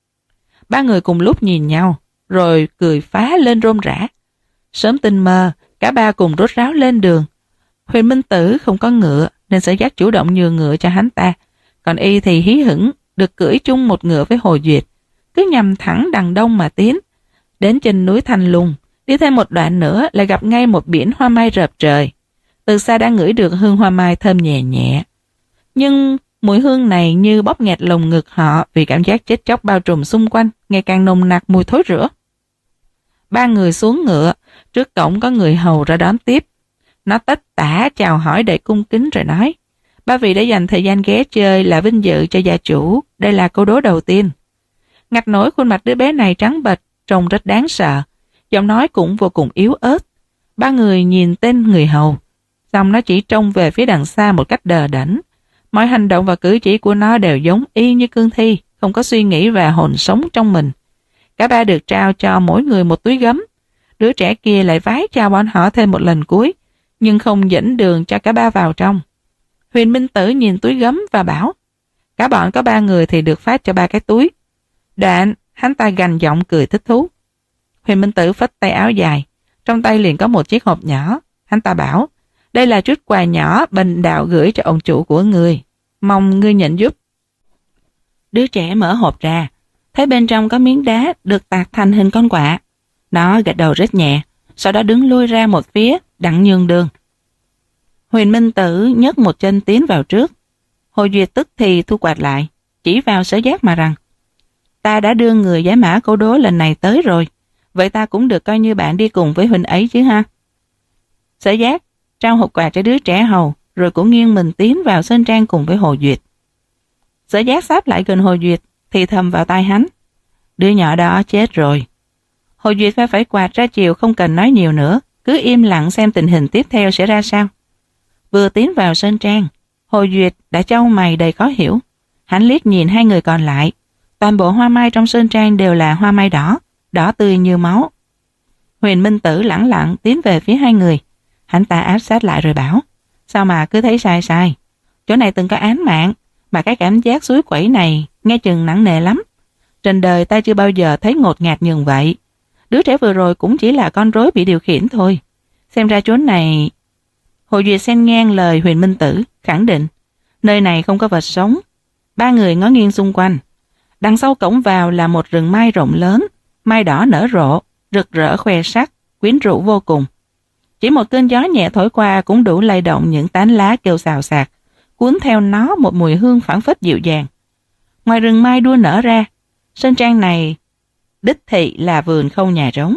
Ba người cùng lúc nhìn nhau, rồi cười phá lên rôm rã. Sớm tinh mơ, cả ba cùng rốt ráo lên đường. Huyền Minh Tử không có ngựa, nên Sở Giác chủ động nhường ngựa cho hắn ta. Còn y thì hí hửng, được cưỡi chung một ngựa với Hồ Duyệt, cứ nhằm thẳng đằng đông mà tiến. Đến chân núi Thanh Lùng, đi thêm một đoạn nữa lại gặp ngay một biển hoa mai rợp trời. Từ xa đã ngửi được hương hoa mai thơm nhẹ nhẹ. Nhưng mùi hương này như bóp nghẹt lồng ngực họ vì cảm giác chết chóc bao trùm xung quanh, ngày càng nồng nặc mùi thối rữa. Ba người xuống ngựa, trước cổng có người hầu ra đón tiếp. Nó tất tả chào hỏi đầy cung kính rồi nói, ba vị đã dành thời gian ghé chơi là vinh dự cho gia chủ, đây là câu đố đầu tiên. Ngặt nổi khuôn mặt đứa bé này trắng bệch, trông rất đáng sợ, giọng nói cũng vô cùng yếu ớt. Ba người nhìn tên người hầu, xong nó chỉ trông về phía đằng xa một cách đờ đẫn. Mọi hành động và cử chỉ của nó đều giống y như cương thi, không có suy nghĩ và hồn sống trong mình. Cả ba được trao cho mỗi người một túi gấm. Đứa trẻ kia lại vái chào bọn họ thêm một lần cuối, nhưng không dẫn đường cho cả ba vào trong. Huyền Minh Tử nhìn túi gấm và bảo, cả bọn có ba người thì được phát cho ba cái túi. Đoạn, hắn ta gằn giọng cười thích thú. Huyền Minh Tử phất tay áo dài, trong tay liền có một chiếc hộp nhỏ. Hắn ta bảo, đây là chút quà nhỏ bần đạo gửi cho ông chủ của ngươi, mong ngươi nhận giúp. Đứa trẻ mở hộp ra, thấy bên trong có miếng đá được tạc thành hình con quạ. Nó gật đầu rất nhẹ, sau đó đứng lui ra một phía, đặng nhường đường. Huyền Minh Tử nhấc một chân tiến vào trước. Hồ Duyệt tức thì thu quạt lại, chỉ vào Sở Giác mà rằng, ta đã đưa người giải mã câu đố lần này tới rồi, vậy ta cũng được coi như bạn đi cùng với huynh ấy chứ ha. Sở Giác trao hộp quà cho đứa trẻ hầu, rồi cũng nghiêng mình tiến vào sơn trang cùng với Hồ Duyệt. Sở Giác sáp lại gần Hồ Duyệt, thì thầm vào tai hắn, đứa nhỏ đó chết rồi. Hồ Duyệt phải phải quạt ra chiều, không cần nói nhiều nữa, cứ im lặng xem tình hình tiếp theo sẽ ra sao. Vừa tiến vào sơn trang, Hồ Duyệt đã chau mày đầy khó hiểu. Hắn liếc nhìn hai người còn lại, toàn bộ hoa mai trong sơn trang đều là hoa mai đỏ, đỏ tươi như máu. Huyền Minh Tử lẳng lặng tiến về phía hai người. Hắn ta áp sát lại rồi bảo, sao mà cứ thấy sai sai, chỗ này từng có án mạng, mà cái cảm giác suối quẩy này nghe chừng nặng nề lắm. Trên đời ta chưa bao giờ thấy ngột ngạt như vậy. Đứa trẻ vừa rồi cũng chỉ là con rối bị điều khiển thôi. Xem ra chốn này... Hồ Duyệt xen ngang lời Huyền Minh Tử, khẳng định, nơi này không có vật sống. Ba người ngó nghiêng xung quanh. Đằng sau cổng vào là một rừng mai rộng lớn, mai đỏ nở rộ, rực rỡ khoe sắc, quyến rũ vô cùng. Chỉ một cơn gió nhẹ thổi qua cũng đủ lay động những tán lá kêu xào xạc, cuốn theo nó một mùi hương phảng phất dịu dàng. Ngoài rừng mai đua nở ra, sơn trang này đích thị là vườn không nhà trống.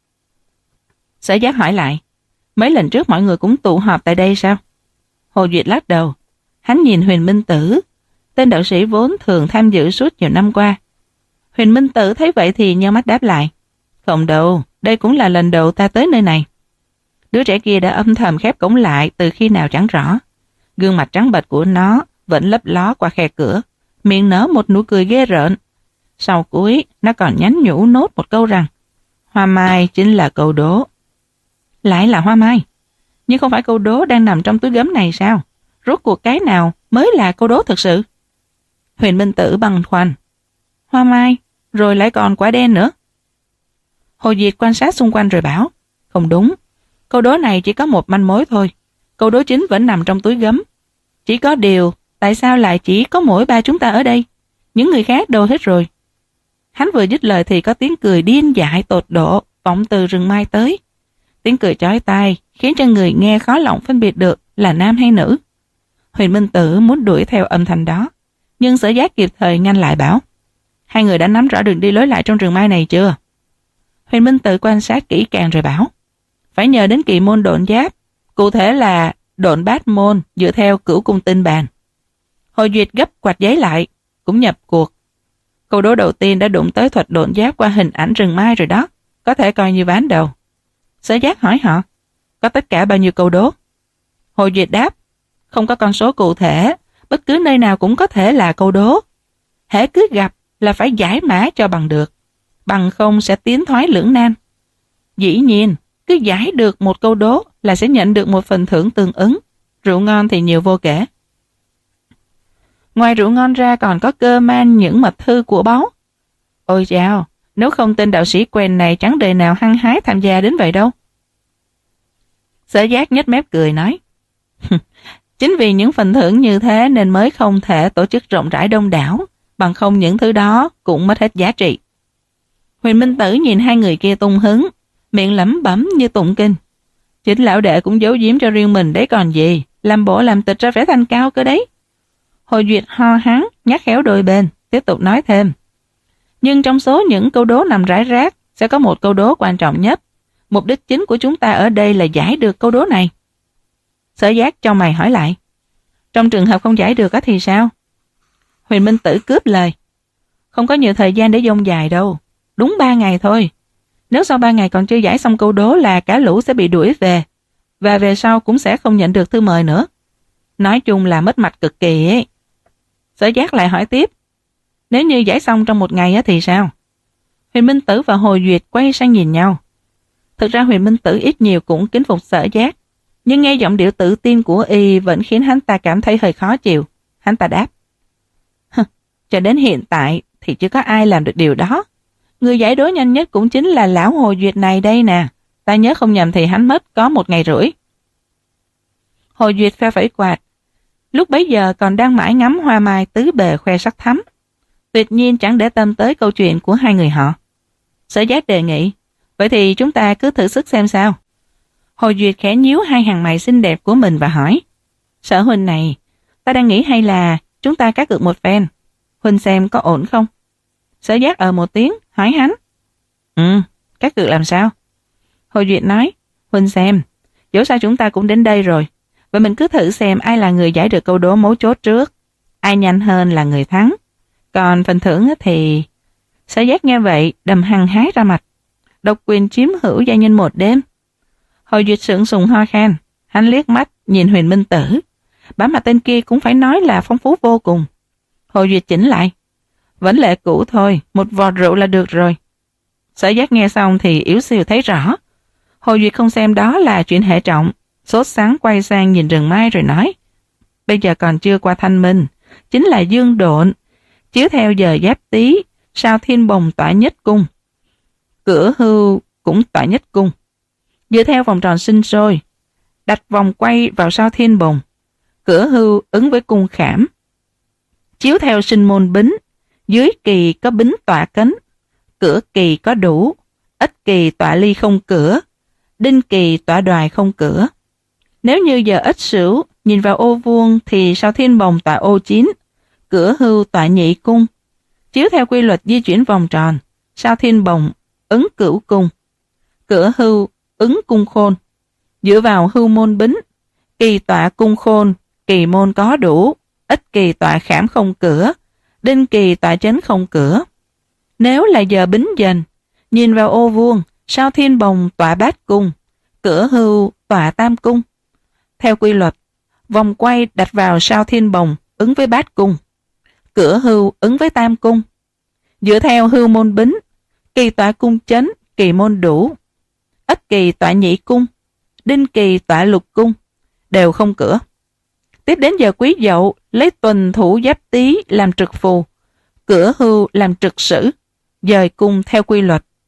Sở Giác hỏi lại, mấy lần trước mọi người cũng tụ họp tại đây sao? Hồ Duyệt lắc đầu. Hắn nhìn Huyền Minh Tử, tên đạo sĩ vốn thường tham dự suốt nhiều năm qua. Huyền Minh Tử thấy vậy thì nheo mắt đáp lại, không đâu, đây cũng là lần đầu ta tới nơi này. Đứa trẻ kia đã âm thầm khép cổng lại từ khi nào chẳng rõ. Gương mặt trắng bệch của nó vẫn lấp ló qua khe cửa, miệng nở một nụ cười ghê rợn. Sau cuối, nó còn nhắn nhủ nốt một câu rằng, hoa mai chính là câu đố. Lại là hoa mai? Nhưng không phải câu đố đang nằm trong túi gấm này sao? Rốt cuộc cái nào mới là câu đố thực sự? Huyền Minh Tử băn khoăn. Hoa mai, rồi lại còn quả đen nữa. Hồ Duyệt quan sát xung quanh rồi bảo, Không đúng, câu đố này chỉ có một manh mối thôi. Câu đố chính vẫn nằm trong túi gấm. Chỉ có điều, tại sao lại chỉ có mỗi ba chúng ta ở đây? Những người khác đâu hết rồi? Hắn vừa dứt lời thì có tiếng cười điên dại tột độ vọng từ rừng mai tới. Tiếng cười chói tai khiến cho người nghe khó lòng phân biệt được là nam hay nữ. Huyền Minh Tử muốn đuổi theo âm thanh đó, nhưng Sở Giác kịp thời ngăn lại bảo: hai người đã nắm rõ đường đi lối lại trong rừng mai này chưa? Huyền Minh Tử quan sát kỹ càng rồi bảo: phải nhờ đến kỳ môn độn giáp, cụ thể là độn bát môn dựa theo cửu cung tinh bàn. Hồi Duyệt gấp quạt giấy lại, cũng nhập cuộc. Câu đố đầu tiên đã đụng tới thuật độn giáp qua hình ảnh rừng mai rồi đó, có thể coi như ván đầu. Sở Giác hỏi họ: có tất cả bao nhiêu câu đố? Hồi Duyệt đáp: không có con số cụ thể, bất cứ nơi nào cũng có thể là câu đố. Hễ cứ gặp là phải giải mã cho bằng được, bằng không sẽ tiến thoái lưỡng nan. Dĩ nhiên, cứ giải được một câu đố là sẽ nhận được một phần thưởng tương ứng. Rượu ngon thì nhiều vô kể. Ngoài rượu ngon ra còn có cơ man những mật thư của báu. Ôi chao, nếu không tên đạo sĩ quen này chẳng đời nào hăng hái tham gia đến vậy đâu. Sở Giác nhếch mép cười nói: chính vì những phần thưởng như thế nên mới không thể tổ chức rộng rãi đông đảo, bằng không những thứ đó cũng mất hết giá trị. Huyền Minh Tử nhìn hai người kia tung hứng, miệng lẩm bẩm như tụng kinh. Chính lão đệ cũng giấu giếm cho riêng mình đấy còn gì, làm bộ làm tịch ra vẻ thanh cao cơ đấy. Hồi Duyệt ho hắn, nhắc khéo đôi bên, tiếp tục nói thêm: nhưng trong số những câu đố nằm rải rác sẽ có một câu đố quan trọng nhất. Mục đích chính của chúng ta ở đây là giải được câu đố này. Sở Giác cho mày hỏi lại: trong trường hợp không giải được á thì sao? Huyền Minh Tử cướp lời: không có nhiều thời gian để dông dài đâu, đúng ba ngày thôi. Nếu sau ba ngày còn chưa giải xong câu đố là cả lũ sẽ bị đuổi về, và về sau cũng sẽ không nhận được thư mời nữa. Nói chung là mất mặt cực kỳ ấy. Sở Giác lại hỏi tiếp: nếu như giải xong trong một ngày á thì sao? Huyền Minh Tử và Hồ Duyệt quay sang nhìn nhau. Thực ra Huyền Minh Tử ít nhiều cũng kính phục Sở Giác, nhưng nghe giọng điệu tự tin của y vẫn khiến hắn ta cảm thấy hơi khó chịu. Hắn ta đáp: cho đến hiện tại thì chưa có ai làm được điều đó. Người giải đố nhanh nhất cũng chính là lão Hồ Duyệt này đây nè. Ta nhớ không nhầm thì hắn mất có một ngày rưỡi. Hồ Duyệt phe phẩy quạt, lúc bấy giờ còn đang mãi ngắm hoa mai tứ bề khoe sắc thắm, tuyệt nhiên chẳng để tâm tới câu chuyện của hai người họ. Sở Giác đề nghị: vậy thì chúng ta cứ thử sức xem sao. Hồ Duyệt khẽ nhíu hai hàng mày xinh đẹp của mình và hỏi: Sở huynh này, ta đang nghĩ hay là chúng ta cá cược một phen, huynh xem có ổn không? Sở Giác ờ một tiếng, hỏi hắn: Ừ, cá cược làm sao? Hồ Duyệt nói: huynh xem, dẫu sao chúng ta cũng đến đây rồi, vậy mình cứ thử xem ai là người giải được câu đố mấu chốt trước, ai nhanh hơn là người thắng. Còn phần thưởng thì... Sở Giác nghe vậy đầm hăng hái ra mặt: độc quyền chiếm hữu gia nhân một đêm. Hồ Duyệt sượng sùng ho khan, hắn liếc mắt nhìn Huyền Minh Tử, bả mặt tên kia cũng phải nói là phong phú vô cùng. Hồ Duyệt chỉnh lại: vẫn lệ cũ thôi, một vò rượu là được rồi. Sở Giác nghe xong thì yếu xìu thấy rõ Hồ Duyệt không xem đó là chuyện hệ trọng, sốt sắng quay sang nhìn rừng mai rồi nói: bây giờ còn chưa qua thanh minh, chính là dương độn, chiếu theo giờ giáp tý, sao thiên bồng tọa nhất cung, cửa hưu cũng tọa nhất cung. Dựa theo vòng tròn sinh sôi, đặt vòng quay vào sao thiên bồng, cửa hưu ứng với cung khảm. Chiếu theo sinh môn bính, dưới kỳ có bính tọa cấn, cửa kỳ có đủ, ất kỳ tọa ly không cửa, đinh kỳ tọa đoài không cửa. Nếu như giờ ất sửu nhìn vào ô vuông thì sao thiên bồng tọa ô chín, cửa hưu tọa nhị cung. Chiếu theo quy luật di chuyển vòng tròn, sao thiên bồng ứng cửu cung, cửa hưu ứng cung khôn. Dựa vào hưu môn bính, kỳ tọa cung khôn, kỳ môn có đủ, ất kỳ tọa khảm không cửa, đinh kỳ tọa chấn không cửa. Nếu là giờ bính dần, nhìn vào ô vuông, sao thiên bồng tọa bát cung, cửa hưu tọa tam cung. Theo quy luật, vòng quay đặt vào sao thiên bồng ứng với bát cung, cửa hưu ứng với tam cung. Dựa theo hưu môn bính, kỳ tọa cung chấn, kỳ môn đủ, ất kỳ tọa nhị cung, đinh kỳ tọa lục cung, đều không cửa. Tiếp đến giờ quý dậu, lấy tuần thủ giáp tý làm trực phù, cửa hưu làm trực sử, dời cung theo quy luật.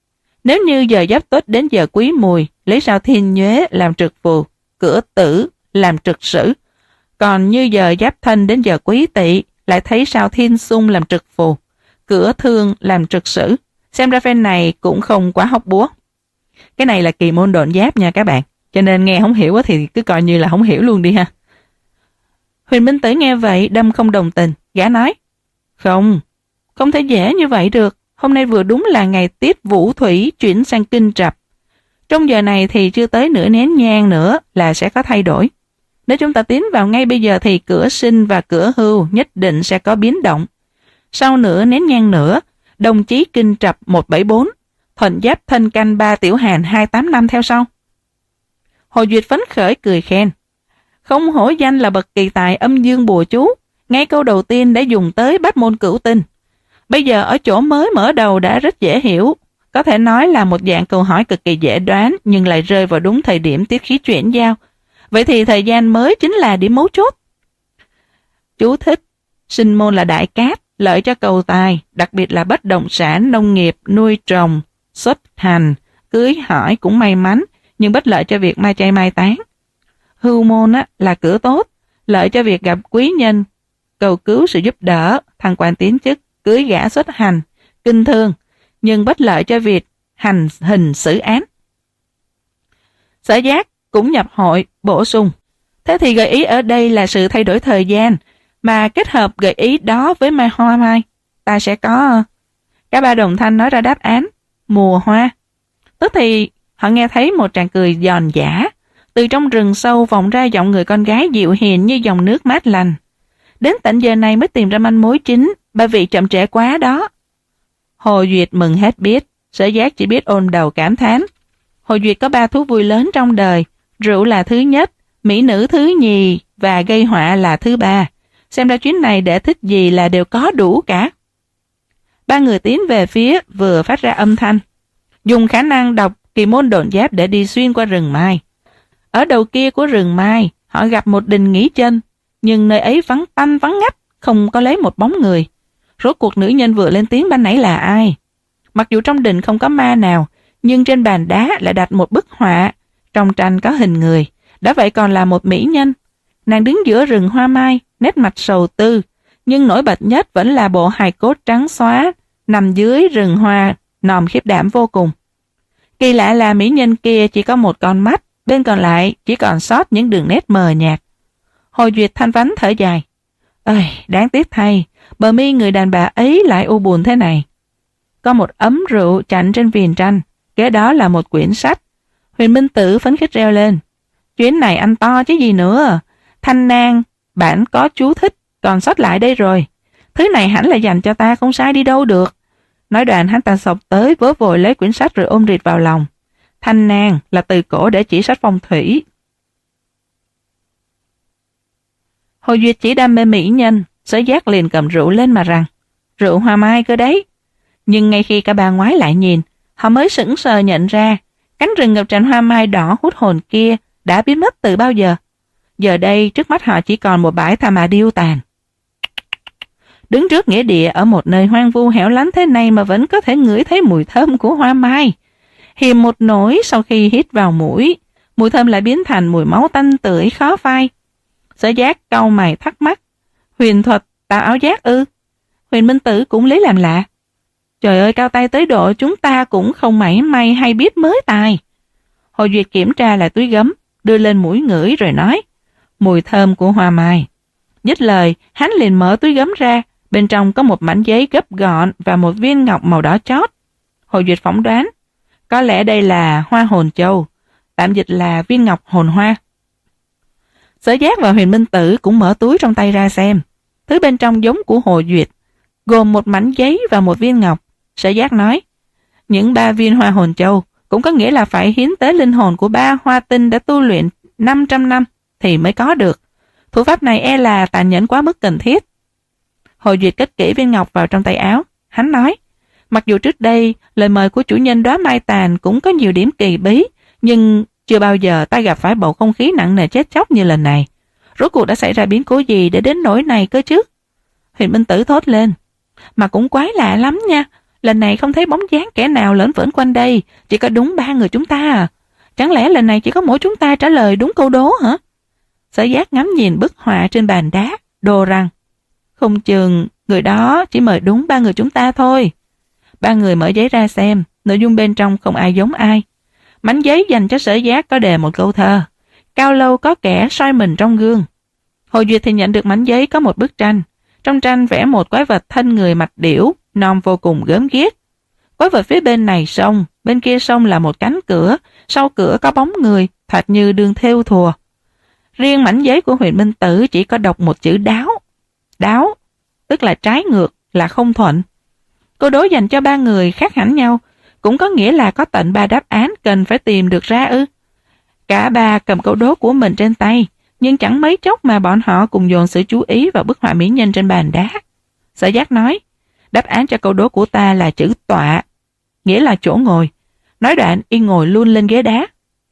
Nếu như giờ giáp Tuất đến giờ Quý Mùi, lấy sao Thiên Nhuế làm trực phù, cửa Tử làm trực sử. Còn như giờ giáp Thân đến giờ Quý Tỵ, lại thấy sao Thiên Xung làm trực phù, cửa Thương làm trực sử. Xem ra phen này cũng không quá hóc búa. Cái này là kỳ môn độn giáp nha các bạn, cho nên nghe không hiểu thì cứ coi như là không hiểu luôn đi ha. Huyền Minh Tử nghe vậy đâm không đồng tình, gã nói: Không, không thể dễ như vậy được. Hôm nay vừa đúng là ngày tiết vũ thủy chuyển sang kinh trập. Trong giờ này thì chưa tới nửa nén nhang nữa là sẽ có thay đổi. Nếu chúng ta tiến vào ngay bây giờ thì cửa Sinh và cửa Hưu nhất định sẽ có biến động. Sau nửa nén nhang nữa, đồng chí kinh trập một bảy bốn, thuận giáp Thân canh ba tiểu hàn hai tám năm theo sau. Hồ Duyệt phấn khởi cười khen: Không hổ danh là bậc kỳ tài âm dương bùa chú, ngay câu đầu tiên đã dùng tới bát môn cửu tinh. Bây giờ ở chỗ mới mở đầu đã rất dễ hiểu, có thể nói là một dạng câu hỏi cực kỳ dễ đoán nhưng lại rơi vào đúng thời điểm tiết khí chuyển giao. Vậy thì thời gian mới chính là điểm mấu chốt. Chú thích: sinh môn là đại cát, lợi cho cầu tài, đặc biệt là bất động sản, nông nghiệp, nuôi trồng, xuất hành, cưới hỏi cũng may mắn, nhưng bất lợi cho việc mai chay mai tán. Hưu môn á, là cửa tốt, lợi cho việc gặp quý nhân, cầu cứu sự giúp đỡ, thăng quan tiến chức, cưới gả xuất hành, kinh thương, nhưng bất lợi cho việc hành hình xử án. Sở Giác cũng nhập hội, bổ sung: Thế thì gợi ý ở đây là sự thay đổi thời gian, mà kết hợp gợi ý đó với mai hoa mai, ta sẽ có... Cả ba đồng thanh nói ra đáp án: mùa hoa. Tức thì họ nghe thấy một tràng cười giòn giã, từ trong rừng sâu vọng ra giọng người con gái dịu hiền như dòng nước mát lành. Đến tận giờ này mới tìm ra manh mối chính, ba vị chậm trễ quá đó. Hồ Duyệt mừng hết biết, Sở Giác chỉ biết ôm đầu cảm thán. Hồ Duyệt có ba thú vui lớn trong đời, rượu là thứ nhất, mỹ nữ thứ nhì và gây họa là thứ ba. Xem ra chuyến này để thích gì là đều có đủ cả. Ba người tiến về phía vừa phát ra âm thanh, dùng khả năng đọc kỳ môn độn giáp để đi xuyên qua rừng mai. Ở đầu kia của rừng mai, họ gặp một đình nghỉ chân, nhưng nơi ấy vắng tanh vắng ngắt, không có lấy một bóng người. Rốt cuộc nữ nhân vừa lên tiếng ban nãy là ai? Mặc dù trong đình không có ma nào, nhưng trên bàn đá lại đặt một bức họa, trong tranh có hình người, đã vậy còn là một mỹ nhân. Nàng đứng giữa rừng hoa mai, nét mặt sầu tư, nhưng nổi bật nhất vẫn là bộ hài cốt trắng xóa, nằm dưới rừng hoa, nòm khiếp đảm vô cùng. Kỳ lạ là mỹ nhân kia chỉ có một con mắt, bên còn lại chỉ còn sót những đường nét mờ nhạt. Hồ Duyệt thanh vánh thở dài: Ơi, đáng tiếc thay, bờ mi người đàn bà ấy lại u buồn thế này. Có một ấm rượu chạnh trên viền tranh, kế đó là một quyển sách. Huyền Minh Tử phấn khích reo lên: Chuyến này anh to chứ gì nữa, Thanh Nang, bản có chú thích, còn sót lại đây rồi. Thứ này hẳn là dành cho ta, không sai đi đâu được. Nói đoạn hắn ta sộc tới, vớ vội lấy quyển sách rồi ôm rịt vào lòng. Thanh Nang là từ cổ để chỉ sách phong thủy. Hồ Duyệt chỉ đam mê mỹ nhân, Sở Giác liền cầm rượu lên mà rằng: Rượu hoa mai cơ đấy. Nhưng ngay khi cả ba ngoái lại nhìn, họ mới sững sờ nhận ra cánh rừng ngập tràn hoa mai đỏ hút hồn kia đã biến mất từ bao giờ. Giờ đây trước mắt họ chỉ còn một bãi tha mà điêu tàn. Đứng trước nghĩa địa ở một nơi hoang vu hẻo lánh thế này mà vẫn có thể ngửi thấy mùi thơm của hoa mai. Hiềm một nỗi sau khi hít vào mũi, mùi thơm lại biến thành mùi máu tanh tưởi khó phai. Sở Giác cau mày thắc mắc: Huyền thuật tạo áo giác ư? Huyền Minh Tử cũng lấy làm lạ: Trời ơi, cao tay tới độ chúng ta cũng không mảy may hay biết mới tài. Hồ Duyệt kiểm tra lại túi gấm, đưa lên mũi ngửi rồi nói: Mùi thơm của hoa mai. Dứt lời, hắn liền mở túi gấm ra, bên trong có một mảnh giấy gấp gọn và một viên ngọc màu đỏ chót. Hồ Duyệt phỏng đoán, có lẽ đây là hoa hồn châu, tạm dịch là viên ngọc hồn hoa. Sở Giác và Huyền Minh Tử cũng mở túi trong tay ra xem. Thứ bên trong giống của Hồ Duyệt, gồm một mảnh giấy và một viên ngọc. Sở Giác nói: Những ba viên hoa hồn châu cũng có nghĩa là phải hiến tế linh hồn của ba hoa tinh đã tu luyện năm trăm năm thì mới có được. Thủ pháp này e là tàn nhẫn quá mức cần thiết. Hồ Duyệt cất kỹ viên ngọc vào trong tay áo. Hắn nói: Mặc dù trước đây lời mời của chủ nhân Đóa Mai Tàn cũng có nhiều điểm kỳ bí, nhưng chưa bao giờ ta gặp phải bầu không khí nặng nề chết chóc như lần này. Rốt cuộc đã xảy ra biến cố gì để đến nỗi này cơ chứ? Huyền Minh Tử thốt lên: Mà cũng quái lạ lắm nha, lần này không thấy bóng dáng kẻ nào lởn vởn quanh đây, chỉ có đúng ba người chúng ta à. Chẳng lẽ lần này chỉ có mỗi chúng ta trả lời đúng câu đố hả? Sở Giác ngắm nhìn bức họa trên bàn đá, đồ rằng, không chừng người đó chỉ mời đúng ba người chúng ta thôi. Ba người mở giấy ra xem, nội dung bên trong không ai giống ai. Mảnh giấy dành cho Sở Giác có đề một câu thơ, cao lâu có kẻ soi mình trong gương. Hồ Duyệt thì nhận được mảnh giấy có một bức tranh. Trong tranh vẽ một quái vật thân người mạch điểu, non vô cùng gớm ghiếc. Quái vật phía bên này sông, bên kia sông là một cánh cửa, sau cửa có bóng người, thoạt như đường thêu thùa. Riêng mảnh giấy của Huyền Minh Tử chỉ có đọc một chữ đáo. Đáo, tức là trái ngược, là không thuận. Câu đố dành cho ba người khác hẳn nhau, cũng có nghĩa là có tận ba đáp án cần phải tìm được ra ư. Cả ba cầm câu đố của mình trên tay, nhưng chẳng mấy chốc mà bọn họ cùng dồn sự chú ý vào bức họa mỹ nhân trên bàn đá. Sở Giác nói, đáp án cho câu đố của ta là chữ tọa, nghĩa là chỗ ngồi. Nói đoạn y ngồi luôn lên ghế đá.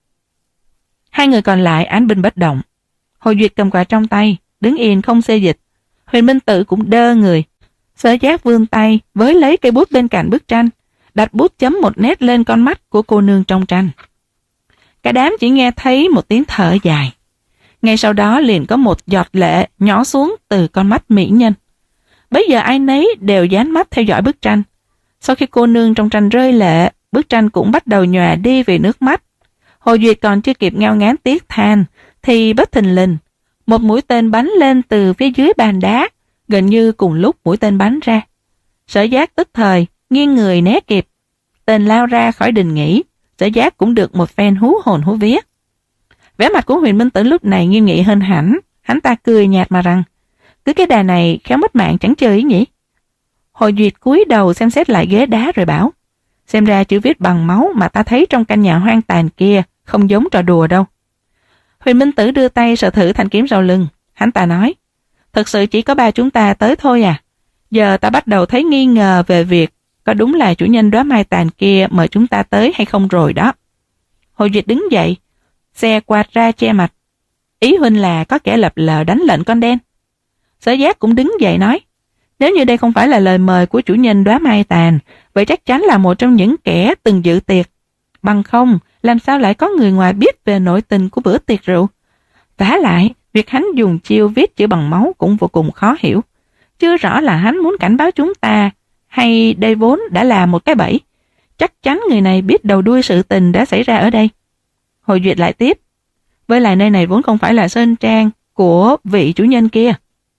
Hai người còn lại án binh bất động. Hồ Duyệt cầm quạt trong tay, đứng yên không xê dịch. Huyền Minh Tử cũng đơ người. Sở Giác vươn tay với lấy cây bút bên cạnh bức tranh, đặt bút chấm một nét lên con mắt của cô nương trong tranh. Cả đám chỉ nghe thấy một tiếng thở dài. Ngay sau đó liền có một giọt lệ nhỏ xuống từ con mắt mỹ nhân. Bây giờ ai nấy đều dán mắt theo dõi bức tranh. Sau khi cô nương trong tranh rơi lệ, bức tranh cũng bắt đầu nhòa đi vì nước mắt. Hồ Duyệt còn chưa kịp ngao ngán tiếc than, thì bất thình lình, một mũi tên bắn lên từ phía dưới bàn đá, gần như cùng lúc mũi tên bắn ra. Sở Giác tức thời, nghiêng người né kịp. Tên lao ra khỏi đình nghỉ, Sở Giác cũng được một phen hú hồn hú vía. Vẻ mặt của Huyền Minh Tử lúc này nghiêm nghị hơn hẳn, hắn ta cười nhạt mà rằng, cứ cái đà này khéo mất mạng chẳng chơi ý nhỉ. Hồ Duyệt cúi đầu xem xét lại ghế đá rồi bảo, xem ra chữ viết bằng máu mà ta thấy trong căn nhà hoang tàn kia không giống trò đùa đâu. Huyền Minh Tử đưa tay sờ thử thanh kiếm sau lưng, hắn ta nói, thật sự chỉ có ba chúng ta tới thôi à. Giờ ta bắt đầu thấy nghi ngờ về việc có đúng là chủ nhân đóa mai tàn kia mời chúng ta tới hay không rồi đó. Hồ Duyệt đứng dậy, xe quạt ra che mặt. Ý huynh là có kẻ lập lờ đánh lệnh con đen. Sở Giác cũng đứng dậy nói, nếu như đây không phải là lời mời của chủ nhân đóa mai tàn, vậy chắc chắn là một trong những kẻ từng dự tiệc. Bằng không, làm sao lại có người ngoài biết về nội tình của bữa tiệc rượu. Vả lại, việc hắn dùng chiêu viết chữ bằng máu cũng vô cùng khó hiểu. Chưa rõ là hắn muốn cảnh báo chúng ta, hay đây vốn đã là một cái bẫy. Chắc chắn người này biết đầu đuôi sự tình đã xảy ra ở đây. Hồ Duyệt lại tiếp, với lại nơi này vốn không phải là sơn trang của vị chủ nhân kia.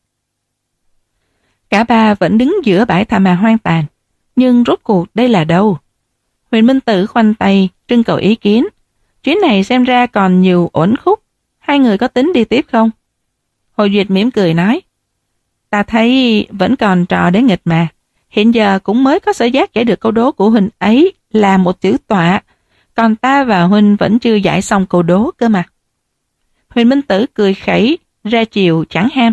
Cả ba vẫn đứng giữa bãi tha ma hoang tàn, nhưng rốt cuộc đây là đâu? Huyền Minh Tử khoanh tay trưng cầu ý kiến. Chuyến này xem ra còn nhiều uẩn khúc, hai người có tính đi tiếp không? Hồ Duyệt mỉm cười nói, ta thấy vẫn còn trò để nghịch mà. Hiện giờ cũng mới có Sở Giác giải được câu đố của huynh ấy là một chữ tọa, còn ta và huynh vẫn chưa giải xong câu đố cơ mà. Huyền Minh Tử cười khẩy, ra chiều chẳng ham.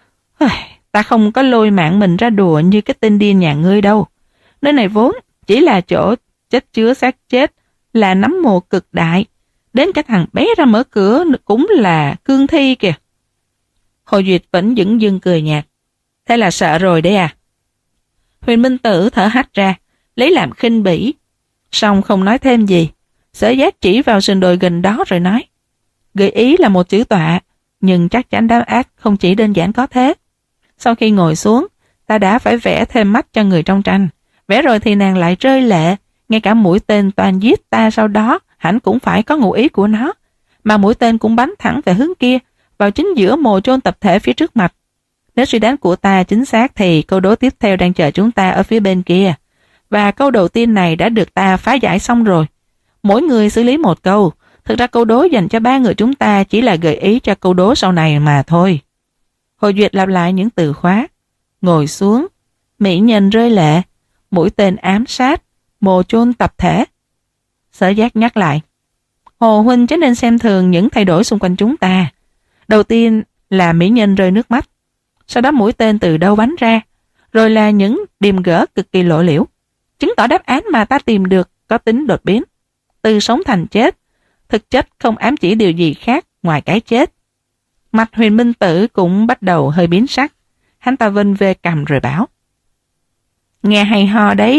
Ta không có lôi mạng mình ra đùa như cái tên điên nhà ngươi đâu. Nơi này vốn chỉ là chỗ chất chứa xác chết, là nấm mồ cực đại. Đến cái thằng bé ra mở cửa cũng là cương thi kìa. Hồ Duyệt vẫn dững dưng cười nhạt. Thế là sợ rồi đấy à? Huyền Minh Tử thở hắt ra, lấy làm khinh bỉ. Xong không nói thêm gì. Sở Giác chỉ vào sườn đồi gần đó rồi nói, gợi ý là một chữ tọa, nhưng chắc chắn đáp án không chỉ đơn giản có thế. Sau khi ngồi xuống, ta đã phải vẽ thêm mắt cho người trong tranh. Vẽ rồi thì nàng lại rơi lệ, ngay cả mũi tên toàn giết ta sau đó, hẳn cũng phải có ngụ ý của nó. Mà mũi tên cũng bắn thẳng về hướng kia, vào chính giữa mồ chôn tập thể phía trước mặt. Nếu suy đoán của ta chính xác thì câu đố tiếp theo đang chờ chúng ta ở phía bên kia. Và câu đầu tiên này đã được ta phá giải xong rồi. Mỗi người xử lý một câu. Thực ra câu đố dành cho ba người chúng ta chỉ là gợi ý cho câu đố sau này mà thôi. Hồ Duyệt lặp lại những từ khóa. Ngồi xuống, mỹ nhân rơi lệ, mũi tên ám sát, mồ chôn tập thể. Sở Giác nhắc lại. Hồ huynh chớ nên xem thường những thay đổi xung quanh chúng ta. Đầu tiên là mỹ nhân rơi nước mắt. Sau đó mũi tên từ đâu bắn ra. Rồi là những điềm gỡ cực kỳ lộ liễu. Chứng tỏ đáp án mà ta tìm được có tính đột biến. Từ sống thành chết, thực chất không ám chỉ điều gì khác ngoài cái chết. Mặt Huyền Minh Tử cũng bắt đầu hơi biến sắc. Hắn ta vênh về cầm rồi bảo. Nghe hay ho đấy,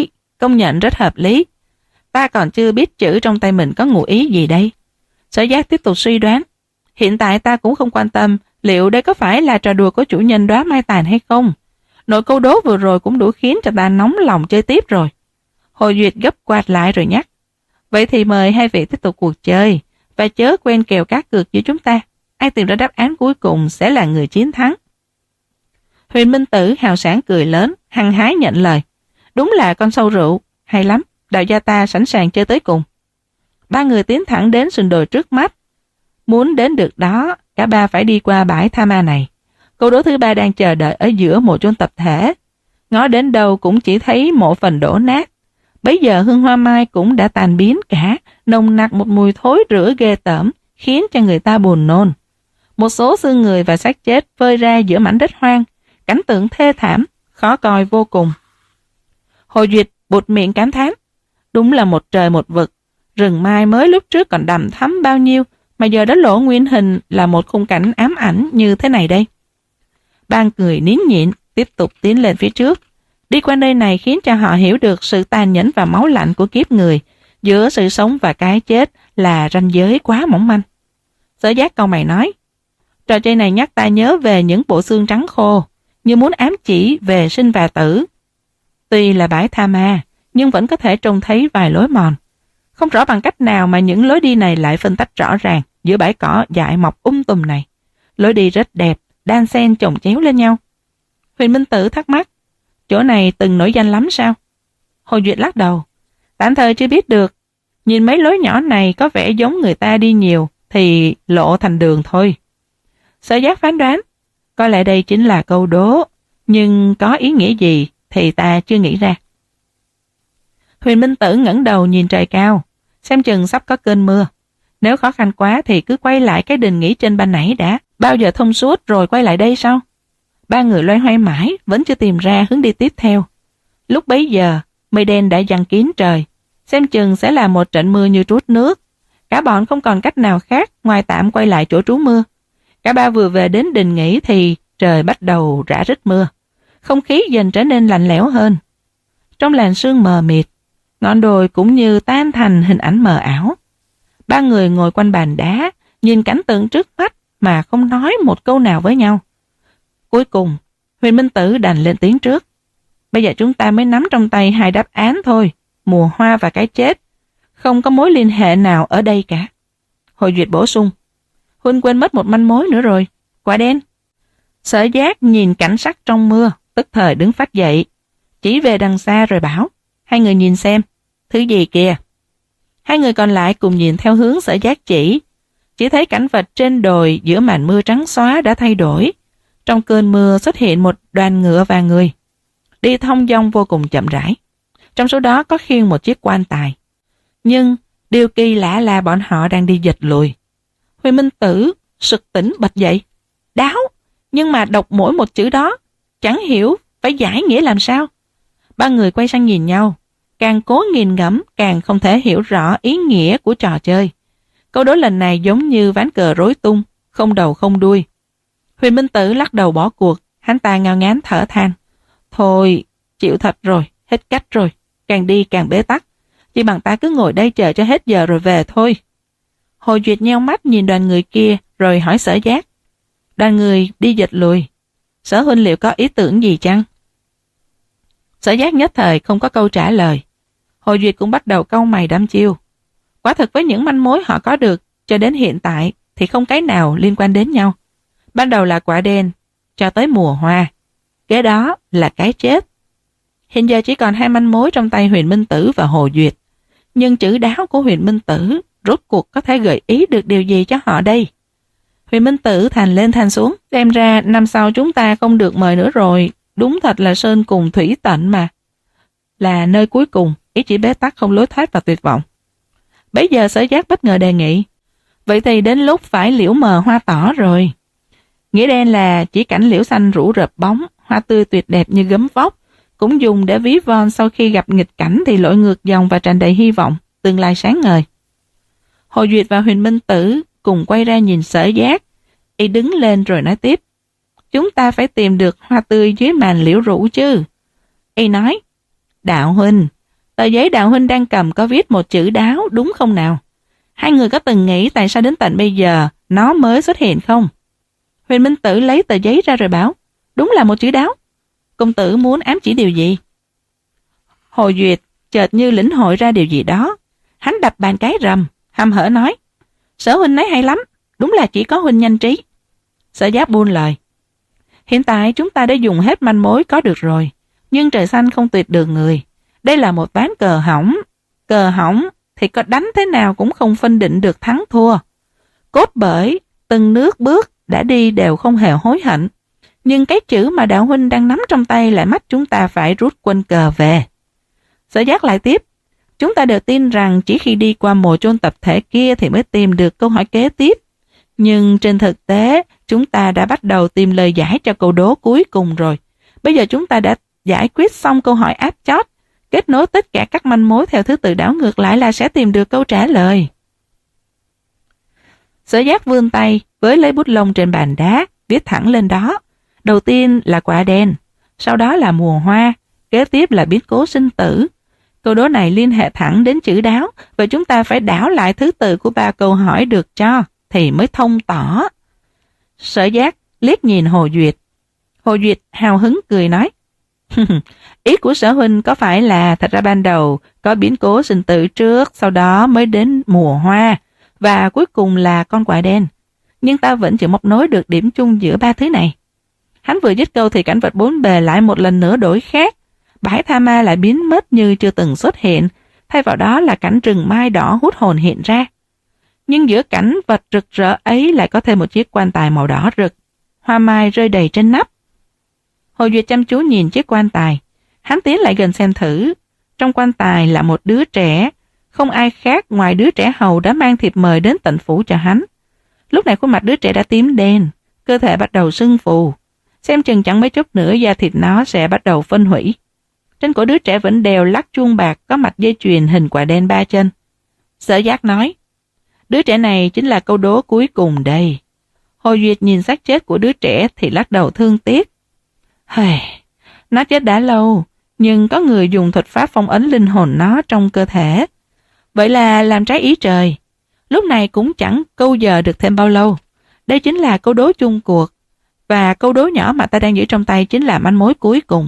công nhận rất hợp lý. Ta còn chưa biết chữ trong tay mình có ngụ ý gì đây. Sở Giác tiếp tục suy đoán. Hiện tại ta cũng không quan tâm liệu đây có phải là trò đùa của chủ nhân Đóa Mai Tàn hay không. Nội câu đố vừa rồi cũng đủ khiến cho ta nóng lòng chơi tiếp rồi. Hồ Duyệt gấp quạt lại rồi nhắc. Vậy thì mời hai vị tiếp tục cuộc chơi, và chớ quên kèo cá cược giữa chúng ta. Ai tìm ra đáp án cuối cùng sẽ là người chiến thắng. Huyền Minh Tử hào sảng cười lớn, hăng hái nhận lời. Đúng là con sâu rượu, hay lắm, đạo gia ta sẵn sàng chơi tới cùng. Ba người tiến thẳng đến sườn đồi trước mắt. Muốn đến được đó, cả ba phải đi qua bãi tha ma này. Câu đố thứ ba đang chờ đợi ở giữa một chốn tập thể. Ngó đến đâu cũng chỉ thấy một phần đổ nát. Bấy giờ hương hoa mai cũng đã tàn biến cả, nồng nặc một mùi thối rữa ghê tởm, khiến cho người ta buồn nôn. Một số xương người và xác chết phơi ra giữa mảnh đất hoang, cảnh tượng thê thảm, khó coi vô cùng. Hồ Duyệt bụt miệng cảm thán, đúng là một trời một vực, rừng mai mới lúc trước còn đầm thắm bao nhiêu, mà giờ đã lộ nguyên hình là một khung cảnh ám ảnh như thế này đây. Ba người nín nhịn, tiếp tục tiến lên phía trước. Đi qua nơi này khiến cho họ hiểu được sự tàn nhẫn và máu lạnh của kiếp người, giữa sự sống và cái chết là ranh giới quá mỏng manh. Sở Giác cau mày nói, trò chơi này nhắc ta nhớ về những bộ xương trắng khô, như muốn ám chỉ về sinh và tử. Tuy là bãi tha ma, nhưng vẫn có thể trông thấy vài lối mòn. Không rõ bằng cách nào mà những lối đi này lại phân tách rõ ràng giữa bãi cỏ dại mọc um tùm này. Lối đi rất đẹp, đan xen chồng chéo lên nhau. Huyền Minh Tử thắc mắc, chỗ này từng nổi danh lắm sao? Hồ Duyệt lắc đầu, tạm thời chưa biết được. Nhìn mấy lối nhỏ này có vẻ giống người ta đi nhiều thì lộ thành đường thôi. Sở Giác phán đoán, có lẽ đây chính là câu đố, nhưng có ý nghĩa gì thì ta chưa nghĩ ra. Huyền Minh Tử ngẩng đầu nhìn trời cao, xem chừng sắp có cơn mưa. Nếu khó khăn quá thì cứ quay lại cái đình nghỉ trên ban nãy đã, bao giờ thông suốt rồi quay lại đây sao? Ba người loay hoay mãi, vẫn chưa tìm ra hướng đi tiếp theo. Lúc bấy giờ, mây đen đã giăng kín trời, xem chừng sẽ là một trận mưa như trút nước. Cả bọn không còn cách nào khác ngoài tạm quay lại chỗ trú mưa. Cả ba vừa về đến đình nghỉ thì trời bắt đầu rã rít mưa. Không khí dần trở nên lạnh lẽo hơn. Trong làn sương mờ mịt, ngọn đồi cũng như tan thành hình ảnh mờ ảo. Ba người ngồi quanh bàn đá, nhìn cảnh tượng trước mắt mà không nói một câu nào với nhau. Cuối cùng, Huyền Minh Tử đành lên tiếng trước. Bây giờ chúng ta mới nắm trong tay hai đáp án thôi, mùa hoa và cái chết. Không có mối liên hệ nào ở đây cả. Hồ Duyệt bổ sung, Huynh quên mất một manh mối nữa rồi, quả đen. Sở Giác nhìn cảnh sắc trong mưa, tức thời đứng phách dậy, chỉ về đằng xa rồi bảo, hai người nhìn xem, thứ gì kìa. Hai người còn lại cùng nhìn theo hướng Sở Giác chỉ, chỉ thấy cảnh vật trên đồi giữa màn mưa trắng xóa đã thay đổi. Trong cơn mưa xuất hiện một đoàn ngựa và người, đi thong dong vô cùng chậm rãi. Trong số đó có khiêng một chiếc quan tài. Nhưng điều kỳ lạ là bọn họ đang đi dịch lùi. Huyền Minh Tử sực tỉnh bật dậy. Đáo, nhưng mà đọc mỗi một chữ đó, chẳng hiểu phải giải nghĩa làm sao. Ba người quay sang nhìn nhau, càng cố nghiền ngẫm càng không thể hiểu rõ ý nghĩa của trò chơi. Câu đố lần này giống như ván cờ rối tung, không đầu không đuôi. Huyền Minh Tử lắc đầu bỏ cuộc, hắn ta ngao ngán thở than. Thôi, chịu thật rồi, hết cách rồi, càng đi càng bế tắc. Chỉ bằng ta cứ ngồi đây chờ cho hết giờ rồi về thôi. Hồ Duyệt nheo mắt nhìn đoàn người kia rồi hỏi Sở Giác. Đoàn người đi dịch lùi, Sở huynh liệu có ý tưởng gì chăng? Sở Giác nhất thời không có câu trả lời. Hồ Duyệt cũng bắt đầu cau mày đăm chiêu. Quả thực với những manh mối họ có được cho đến hiện tại thì không cái nào liên quan đến nhau. Ban đầu là quả đen, cho tới mùa hoa, kế đó là cái chết. Hiện giờ chỉ còn hai manh mối trong tay Huyền Minh Tử và Hồ Duyệt. Nhưng chữ đáo của Huyền Minh Tử rốt cuộc có thể gợi ý được điều gì cho họ đây? Huyền Minh Tử than lên than xuống, xem ra năm sau chúng ta không được mời nữa rồi. Đúng thật là sơn cùng thủy tận mà. Là nơi cuối cùng, ý chỉ bế tắc không lối thoát và tuyệt vọng. Bấy giờ Sở Giác bất ngờ đề nghị, vậy thì đến lúc phải liễu mờ hoa tỏ rồi. Nghĩa đen là chỉ cảnh liễu xanh rủ rợp bóng, hoa tươi tuyệt đẹp như gấm vóc, cũng dùng để ví von sau khi gặp nghịch cảnh thì lội ngược dòng và tràn đầy hy vọng, tương lai sáng ngời. Hồ Duyệt và Huyền Minh Tử cùng quay ra nhìn Sở Giác. Y đứng lên rồi nói tiếp, chúng ta phải tìm được hoa tươi dưới màn liễu rủ chứ. Y nói, đạo huynh, tờ giấy đạo huynh đang cầm có viết một chữ đáo đúng không nào? Hai người có từng nghĩ tại sao đến tận bây giờ nó mới xuất hiện không? Huyền Minh Tử lấy tờ giấy ra rồi bảo, đúng là một chữ đáo. Công tử muốn ám chỉ điều gì? Hồ Duyệt chợt như lĩnh hội ra điều gì đó. Hắn đập bàn cái rầm, hăm hở nói, Sở huynh nói hay lắm, đúng là chỉ có huynh nhanh trí. Sở Giác buôn lời, hiện tại chúng ta đã dùng hết manh mối có được rồi, nhưng trời xanh không tuyệt đường người. Đây là một ván cờ hỏng. Cờ hỏng thì có đánh thế nào cũng không phân định được thắng thua. Cốt bởi từng nước bước đã đi đều không hề hối hận. Nhưng cái chữ mà đạo huynh đang nắm trong tay lại mách chúng ta phải rút quân cờ về. Sở Giác lại tiếp, chúng ta đều tin rằng chỉ khi đi qua mồ chôn tập thể kia thì mới tìm được câu hỏi kế tiếp. Nhưng trên thực tế, chúng ta đã bắt đầu tìm lời giải cho câu đố cuối cùng rồi. Bây giờ chúng ta đã giải quyết xong câu hỏi áp chót, kết nối tất cả các manh mối theo thứ tự đảo ngược lại là sẽ tìm được câu trả lời. Sở Giác vươn tay với lấy bút lông trên bàn đá, viết thẳng lên đó. Đầu tiên là quả đen, sau đó là mùa hoa, kế tiếp là biến cố sinh tử. Câu đố này liên hệ thẳng đến chữ đáo, và chúng ta phải đảo lại thứ tự của ba câu hỏi được cho, thì mới thông tỏ. Sở Giác liếc nhìn Hồ Duyệt. Hồ Duyệt hào hứng cười nói, ý của sở huynh có phải là thật ra ban đầu có biến cố sinh tử trước, sau đó mới đến mùa hoa, và cuối cùng là con quạ đen. Nhưng ta vẫn chưa móc nối được điểm chung giữa ba thứ này. Hắn vừa dứt câu thì cảnh vật bốn bề lại một lần nữa đổi khác. Bãi tha ma lại biến mất như chưa từng xuất hiện, thay vào đó là cảnh rừng mai đỏ hút hồn hiện ra. Nhưng giữa cảnh vật rực rỡ ấy lại có thêm một chiếc quan tài màu đỏ rực, hoa mai rơi đầy trên nắp. Hồ Duyệt chăm chú nhìn chiếc quan tài, hắn tiến lại gần xem thử. Trong quan tài là một đứa trẻ, không ai khác ngoài đứa trẻ hầu đã mang thiệp mời đến tận phủ cho hắn. Lúc này khuôn mặt đứa trẻ đã tím đen, cơ thể bắt đầu sưng phù, xem chừng chẳng mấy chốc nữa da thịt nó sẽ bắt đầu phân hủy. Trên cổ đứa trẻ vẫn đeo lắc chuông bạc có mặt dây chuyền hình quả đen ba chân. Sở Giác nói, đứa trẻ này chính là câu đố cuối cùng đây. Hồ Duyệt nhìn xác chết của đứa trẻ thì lắc đầu thương tiếc. Hây, nó chết đã lâu, nhưng có người dùng thuật pháp phong ấn linh hồn nó trong cơ thể. Vậy là làm trái ý trời. Lúc này cũng chẳng câu giờ được thêm bao lâu. Đây chính là câu đố chung cuộc, và câu đố nhỏ mà ta đang giữ trong tay chính là manh mối cuối cùng.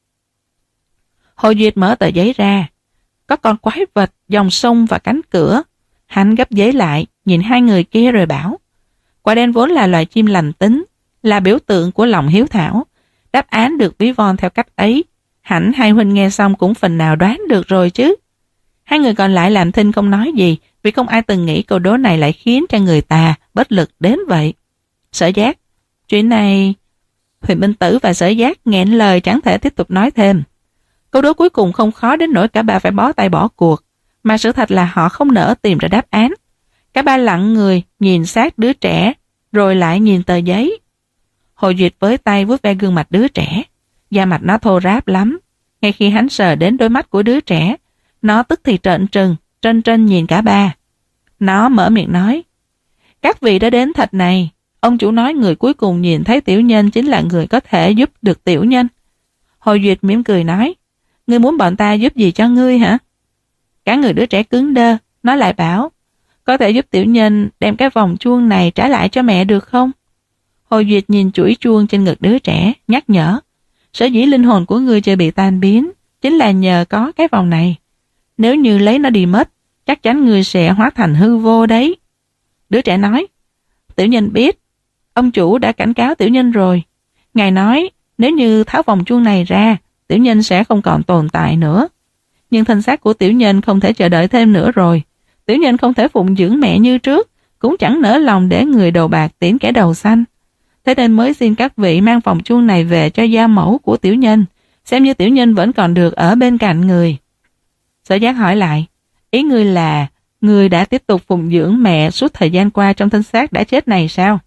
Hồ Duyệt mở tờ giấy ra. Có con quái vật, dòng sông và cánh cửa. Hắn gấp giấy lại, nhìn hai người kia rồi bảo, quả đen vốn là loài chim lành tính, là biểu tượng của lòng hiếu thảo. Đáp án được ví von theo cách ấy, hẳn hai huynh nghe xong cũng phần nào đoán được rồi chứ. Hai người còn lại làm thinh không nói gì, vì không ai từng nghĩ câu đố này lại khiến cho người ta bất lực đến vậy. Sở Giác, chuyện này... Huyền Minh Tử và Sở Giác nghẹn lời chẳng thể tiếp tục nói thêm. Câu đố cuối cùng không khó đến nỗi cả ba phải bó tay bỏ cuộc, mà sự thật là họ không nỡ tìm ra đáp án. Cả ba lặng người nhìn sát đứa trẻ, rồi lại nhìn tờ giấy. Hồ Duyệt với tay vuốt ve gương mặt đứa trẻ, da mặt nó thô ráp lắm. Ngay khi hắn sờ đến đôi mắt của đứa trẻ, nó tức thì trợn trừng, trân trân nhìn cả ba. Nó mở miệng nói, các vị đã đến thật này, ông chủ nói người cuối cùng nhìn thấy tiểu nhân chính là người có thể giúp được tiểu nhân. Hồ Duyệt mỉm cười nói, ngươi muốn bọn ta giúp gì cho ngươi hả? Cả người đứa trẻ cứng đơ, nó lại bảo, có thể giúp tiểu nhân đem cái vòng chuông này trả lại cho mẹ được không? Hồ Duyệt nhìn chuỗi chuông trên ngực đứa trẻ, nhắc nhở, sở dĩ linh hồn của ngươi chưa bị tan biến, chính là nhờ có cái vòng này. Nếu như lấy nó đi mất, chắc chắn ngươi sẽ hóa thành hư vô đấy. Đứa trẻ nói, tiểu nhân biết, ông chủ đã cảnh cáo tiểu nhân rồi. Ngài nói, nếu như tháo vòng chuông này ra, tiểu nhân sẽ không còn tồn tại nữa. Nhưng thân xác của tiểu nhân không thể chờ đợi thêm nữa rồi. Tiểu nhân không thể phụng dưỡng mẹ như trước, cũng chẳng nỡ lòng để người đầu bạc tiễn kẻ đầu xanh. Thế nên mới xin các vị mang vòng chuông này về cho gia mẫu của tiểu nhân, xem như tiểu nhân vẫn còn được ở bên cạnh người. Sở Giác hỏi lại, ý ngươi là ngươi đã tiếp tục phụng dưỡng mẹ suốt thời gian qua trong thân xác đã chết này sao?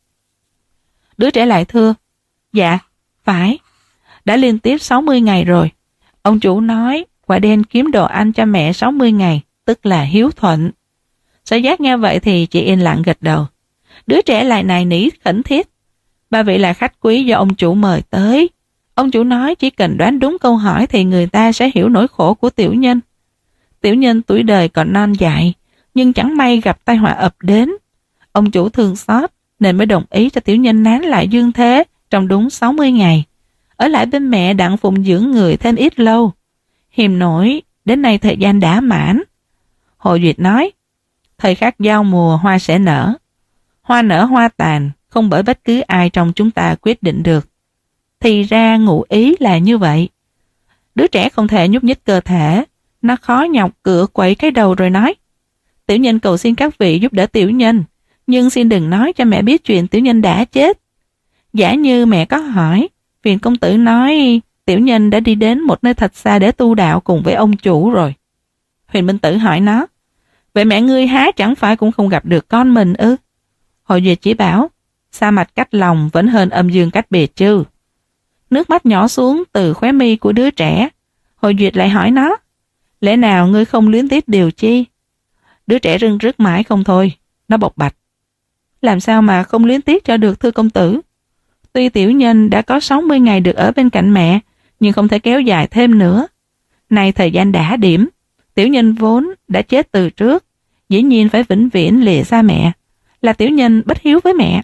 Đứa trẻ lại thưa, dạ, phải, đã liên tiếp sáu mươi ngày rồi. Ông chủ nói quả đen kiếm đồ ăn cho mẹ sáu mươi ngày, tức là hiếu thuận. Sở Giác nghe vậy thì chỉ yên lặng gật đầu. Đứa trẻ lại nài nỉ khẩn thiết, ba vị là khách quý do ông chủ mời tới. Ông chủ nói chỉ cần đoán đúng câu hỏi thì người ta sẽ hiểu nỗi khổ của tiểu nhân. Tiểu nhân tuổi đời còn non dại, nhưng chẳng may gặp tai họa ập đến. Ông chủ thương xót nên mới đồng ý cho tiểu nhân nán lại dương thế trong đúng sáu mươi ngày. Ở lại bên mẹ đặng phụng dưỡng người thêm ít lâu. Hiềm nổi, đến nay thời gian đã mãn. Hồ Duyệt nói, thời khắc giao mùa hoa sẽ nở. Hoa nở hoa tàn, không bởi bất cứ ai trong chúng ta quyết định được. Thì ra ngụ ý là như vậy. Đứa trẻ không thể nhúc nhích cơ thể, nó khó nhọc cựa quậy cái đầu rồi nói, tiểu nhân cầu xin các vị giúp đỡ tiểu nhân, nhưng xin đừng nói cho mẹ biết chuyện tiểu nhân đã chết. Giả như mẹ có hỏi, phiền công tử nói tiểu nhân đã đi đến một nơi thật xa để tu đạo cùng với ông chủ rồi. Huyền Minh Tử hỏi nó, vậy mẹ ngươi há chẳng phải cũng không gặp được con mình ư? Hồ Duyệt chỉ bảo, xa mạch cách lòng vẫn hơn âm dương cách biệt chứ. Nước mắt nhỏ xuống từ khóe mi của đứa trẻ. Hồ Duyệt lại hỏi nó, lẽ nào ngươi không luyến tiếc điều chi? Đứa trẻ rưng rức mãi không thôi. Nó bộc bạch, làm sao mà không luyến tiếc cho được thưa công tử? Tuy tiểu nhân đã có sáu mươi ngày được ở bên cạnh mẹ, nhưng không thể kéo dài thêm nữa. Nay thời gian đã điểm, tiểu nhân vốn đã chết từ trước, dĩ nhiên phải vĩnh viễn lìa xa mẹ, là tiểu nhân bất hiếu với mẹ.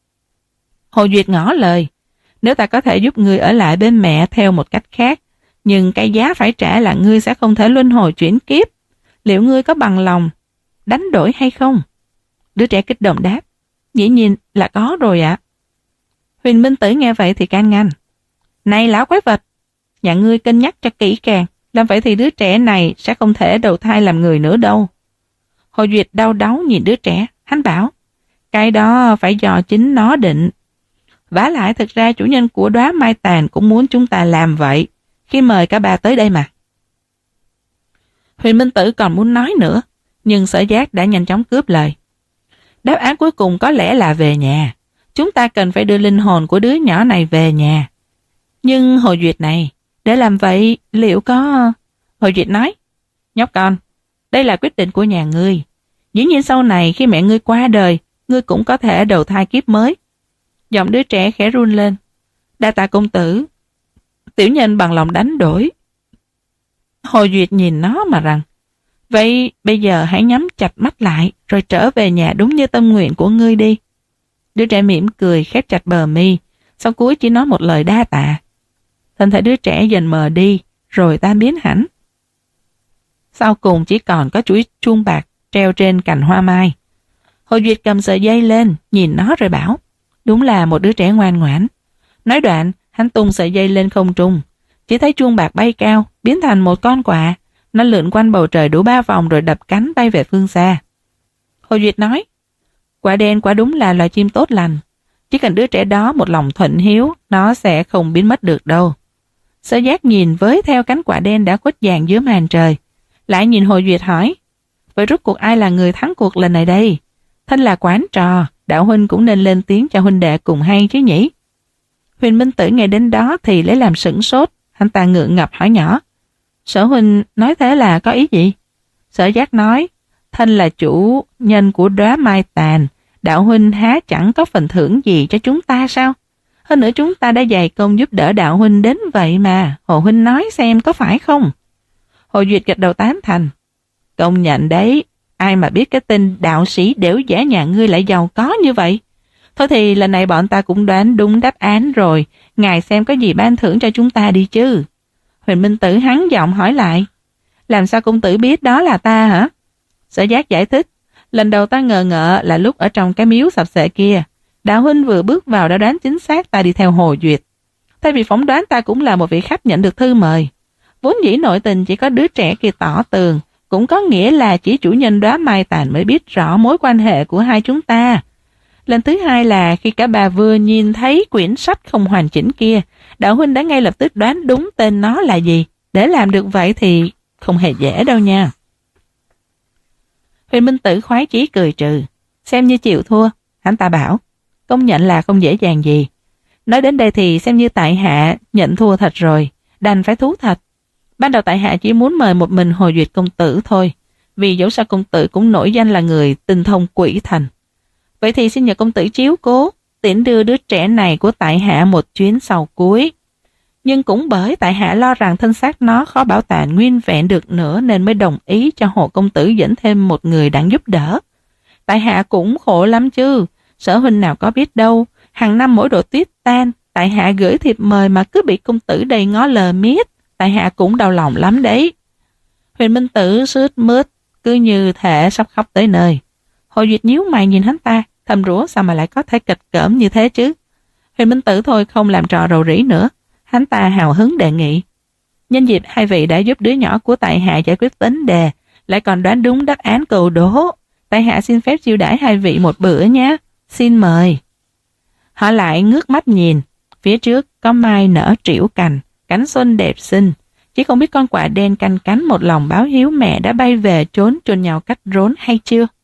Hồ Duyệt ngỏ lời, nếu ta có thể giúp ngươi ở lại bên mẹ theo một cách khác, nhưng cái giá phải trả là ngươi sẽ không thể luân hồi chuyển kiếp. Liệu ngươi có bằng lòng đánh đổi hay không? Đứa trẻ kích động đáp, dĩ nhiên là có rồi ạ. Huyền Minh Tử nghe vậy thì can ngăn, này lão quái vật, nhà ngươi cân nhắc cho kỹ càng, làm vậy thì đứa trẻ này sẽ không thể đầu thai làm người nữa đâu. Hồ Duyệt đau đáu nhìn đứa trẻ, hắn bảo, cái đó phải do chính nó định. Vả lại thực ra chủ nhân của đóa mai tàn cũng muốn chúng ta làm vậy, khi mời cả ba tới đây mà. Huyền Minh Tử còn muốn nói nữa, nhưng Sở Giác đã nhanh chóng cướp lời. Đáp án cuối cùng có lẽ là về nhà. Chúng ta cần phải đưa linh hồn của đứa nhỏ này về nhà. Nhưng Hồ Duyệt này, để làm vậy liệu có... Hồ Duyệt nói, nhóc con, đây là quyết định của nhà ngươi. Dĩ nhiên sau này khi mẹ ngươi qua đời, ngươi cũng có thể đầu thai kiếp mới. Giọng đứa trẻ khẽ run lên. Đa tạ công tử, tiểu nhân bằng lòng đánh đổi. Hồ Duyệt nhìn nó mà rằng, vậy bây giờ hãy nhắm chặt mắt lại rồi trở về nhà đúng như tâm nguyện của ngươi đi. Đứa trẻ mỉm cười khép chặt bờ mi, sau cuối chỉ nói một lời đa tạ. Thân thể đứa trẻ dần mờ đi rồi tan biến hẳn. Sau cùng chỉ còn có chuỗi chuông bạc treo trên cành hoa mai. Hồ Duyệt cầm sợi dây lên, nhìn nó rồi bảo, đúng là một đứa trẻ ngoan ngoãn. Nói đoạn, hắn tung sợi dây lên không trung, chỉ thấy chuông bạc bay cao, biến thành một con quạ. Nó lượn quanh bầu trời đủ ba vòng rồi đập cánh bay về phương xa. Hồ Duyệt nói, quả đen quả đúng là loài chim tốt lành. Chỉ cần đứa trẻ đó một lòng thuận hiếu, nó sẽ không biến mất được đâu. Sở Giác nhìn với theo cánh quả đen đã khuếch dàn giữa màn trời, lại nhìn Hồ Duyệt hỏi, vậy rốt cuộc ai là người thắng cuộc lần này đây? Thân là quán trò, đạo huynh cũng nên lên tiếng cho huynh đệ cùng hay chứ nhỉ? Huyền Minh Tử nghe đến đó thì lấy làm sửng sốt, anh ta ngượng ngập hỏi nhỏ, Sở huynh nói thế là có ý gì? Sở Giác nói, thân là chủ nhân của đóa mai tàn, đạo huynh há chẳng có phần thưởng gì cho chúng ta sao? Hơn nữa chúng ta đã dày công giúp đỡ đạo huynh đến vậy mà, Hồ huynh nói xem có phải không? Hồ Duyệt gật đầu tán thành. Công nhận đấy, ai mà biết cái tên đạo sĩ đểu giả nhà ngươi lại giàu có như vậy? Thôi thì lần này bọn ta cũng đoán đúng đáp án rồi, ngài xem có gì ban thưởng cho chúng ta đi chứ. Huyền Minh Tử hắn giọng hỏi lại, làm sao công tử biết đó là ta hả? Sở Giác giải thích, lần đầu ta ngờ ngợ là lúc ở trong cái miếu sập xệ kia, đạo huynh vừa bước vào đã đoán chính xác ta đi theo Hồ Duyệt. Thay vì phỏng đoán ta cũng là một vị khách nhận được thư mời. Vốn dĩ nội tình chỉ có đứa trẻ kia tỏ tường, cũng có nghĩa là chỉ chủ nhân đóa mai tàn mới biết rõ mối quan hệ của hai chúng ta. Lần thứ hai là khi cả bà vừa nhìn thấy quyển sách không hoàn chỉnh kia, đạo huynh đã ngay lập tức đoán đúng tên nó là gì. Để làm được vậy thì không hề dễ đâu nha. Huyền Minh Tử khoái chí cười trừ, xem như chịu thua. Hắn ta bảo, công nhận là không dễ dàng gì. Nói đến đây thì xem như tại hạ nhận thua thật rồi, đành phải thú thật. Ban đầu tại hạ chỉ muốn mời một mình Hồ Duyệt công tử thôi, vì dẫu sao công tử cũng nổi danh là người tinh thông quỷ thần. Vậy thì xin nhờ công tử chiếu cố, tiễn đưa đứa trẻ này của tại hạ một chuyến sau cuối. Nhưng cũng bởi tại hạ lo rằng thân xác nó khó bảo toàn nguyên vẹn được nữa nên mới đồng ý cho Hồ công tử dẫn thêm một người đặng giúp đỡ. Tại hạ cũng khổ lắm chứ, Sở huynh nào có biết đâu, hàng năm mỗi độ tuyết tan, tại hạ gửi thiệp mời mà cứ bị công tử đầy ngó lờ miết, tại hạ cũng đau lòng lắm đấy. Huyền Minh Tử sướt mướt, cứ như thể sắp khóc tới nơi. Hồ Duyệt nhíu mày nhìn hắn ta, thầm rủa sao mà lại có thể kịch cỡm như thế chứ. Huyền Minh Tử thôi không làm trò rầu rĩ nữa, hắn ta hào hứng đề nghị. Nhân dịp hai vị đã giúp đứa nhỏ của tại hạ giải quyết vấn đề, lại còn đoán đúng đáp án cầu đố, tại hạ xin phép chiêu đãi hai vị một bữa nhé, xin mời. Họ lại ngước mắt nhìn, phía trước có mai nở trĩu cành, cánh xuân đẹp xinh, chỉ không biết con quạ đen canh cánh một lòng báo hiếu mẹ đã bay về trốn chôn nhau cách rốn hay chưa.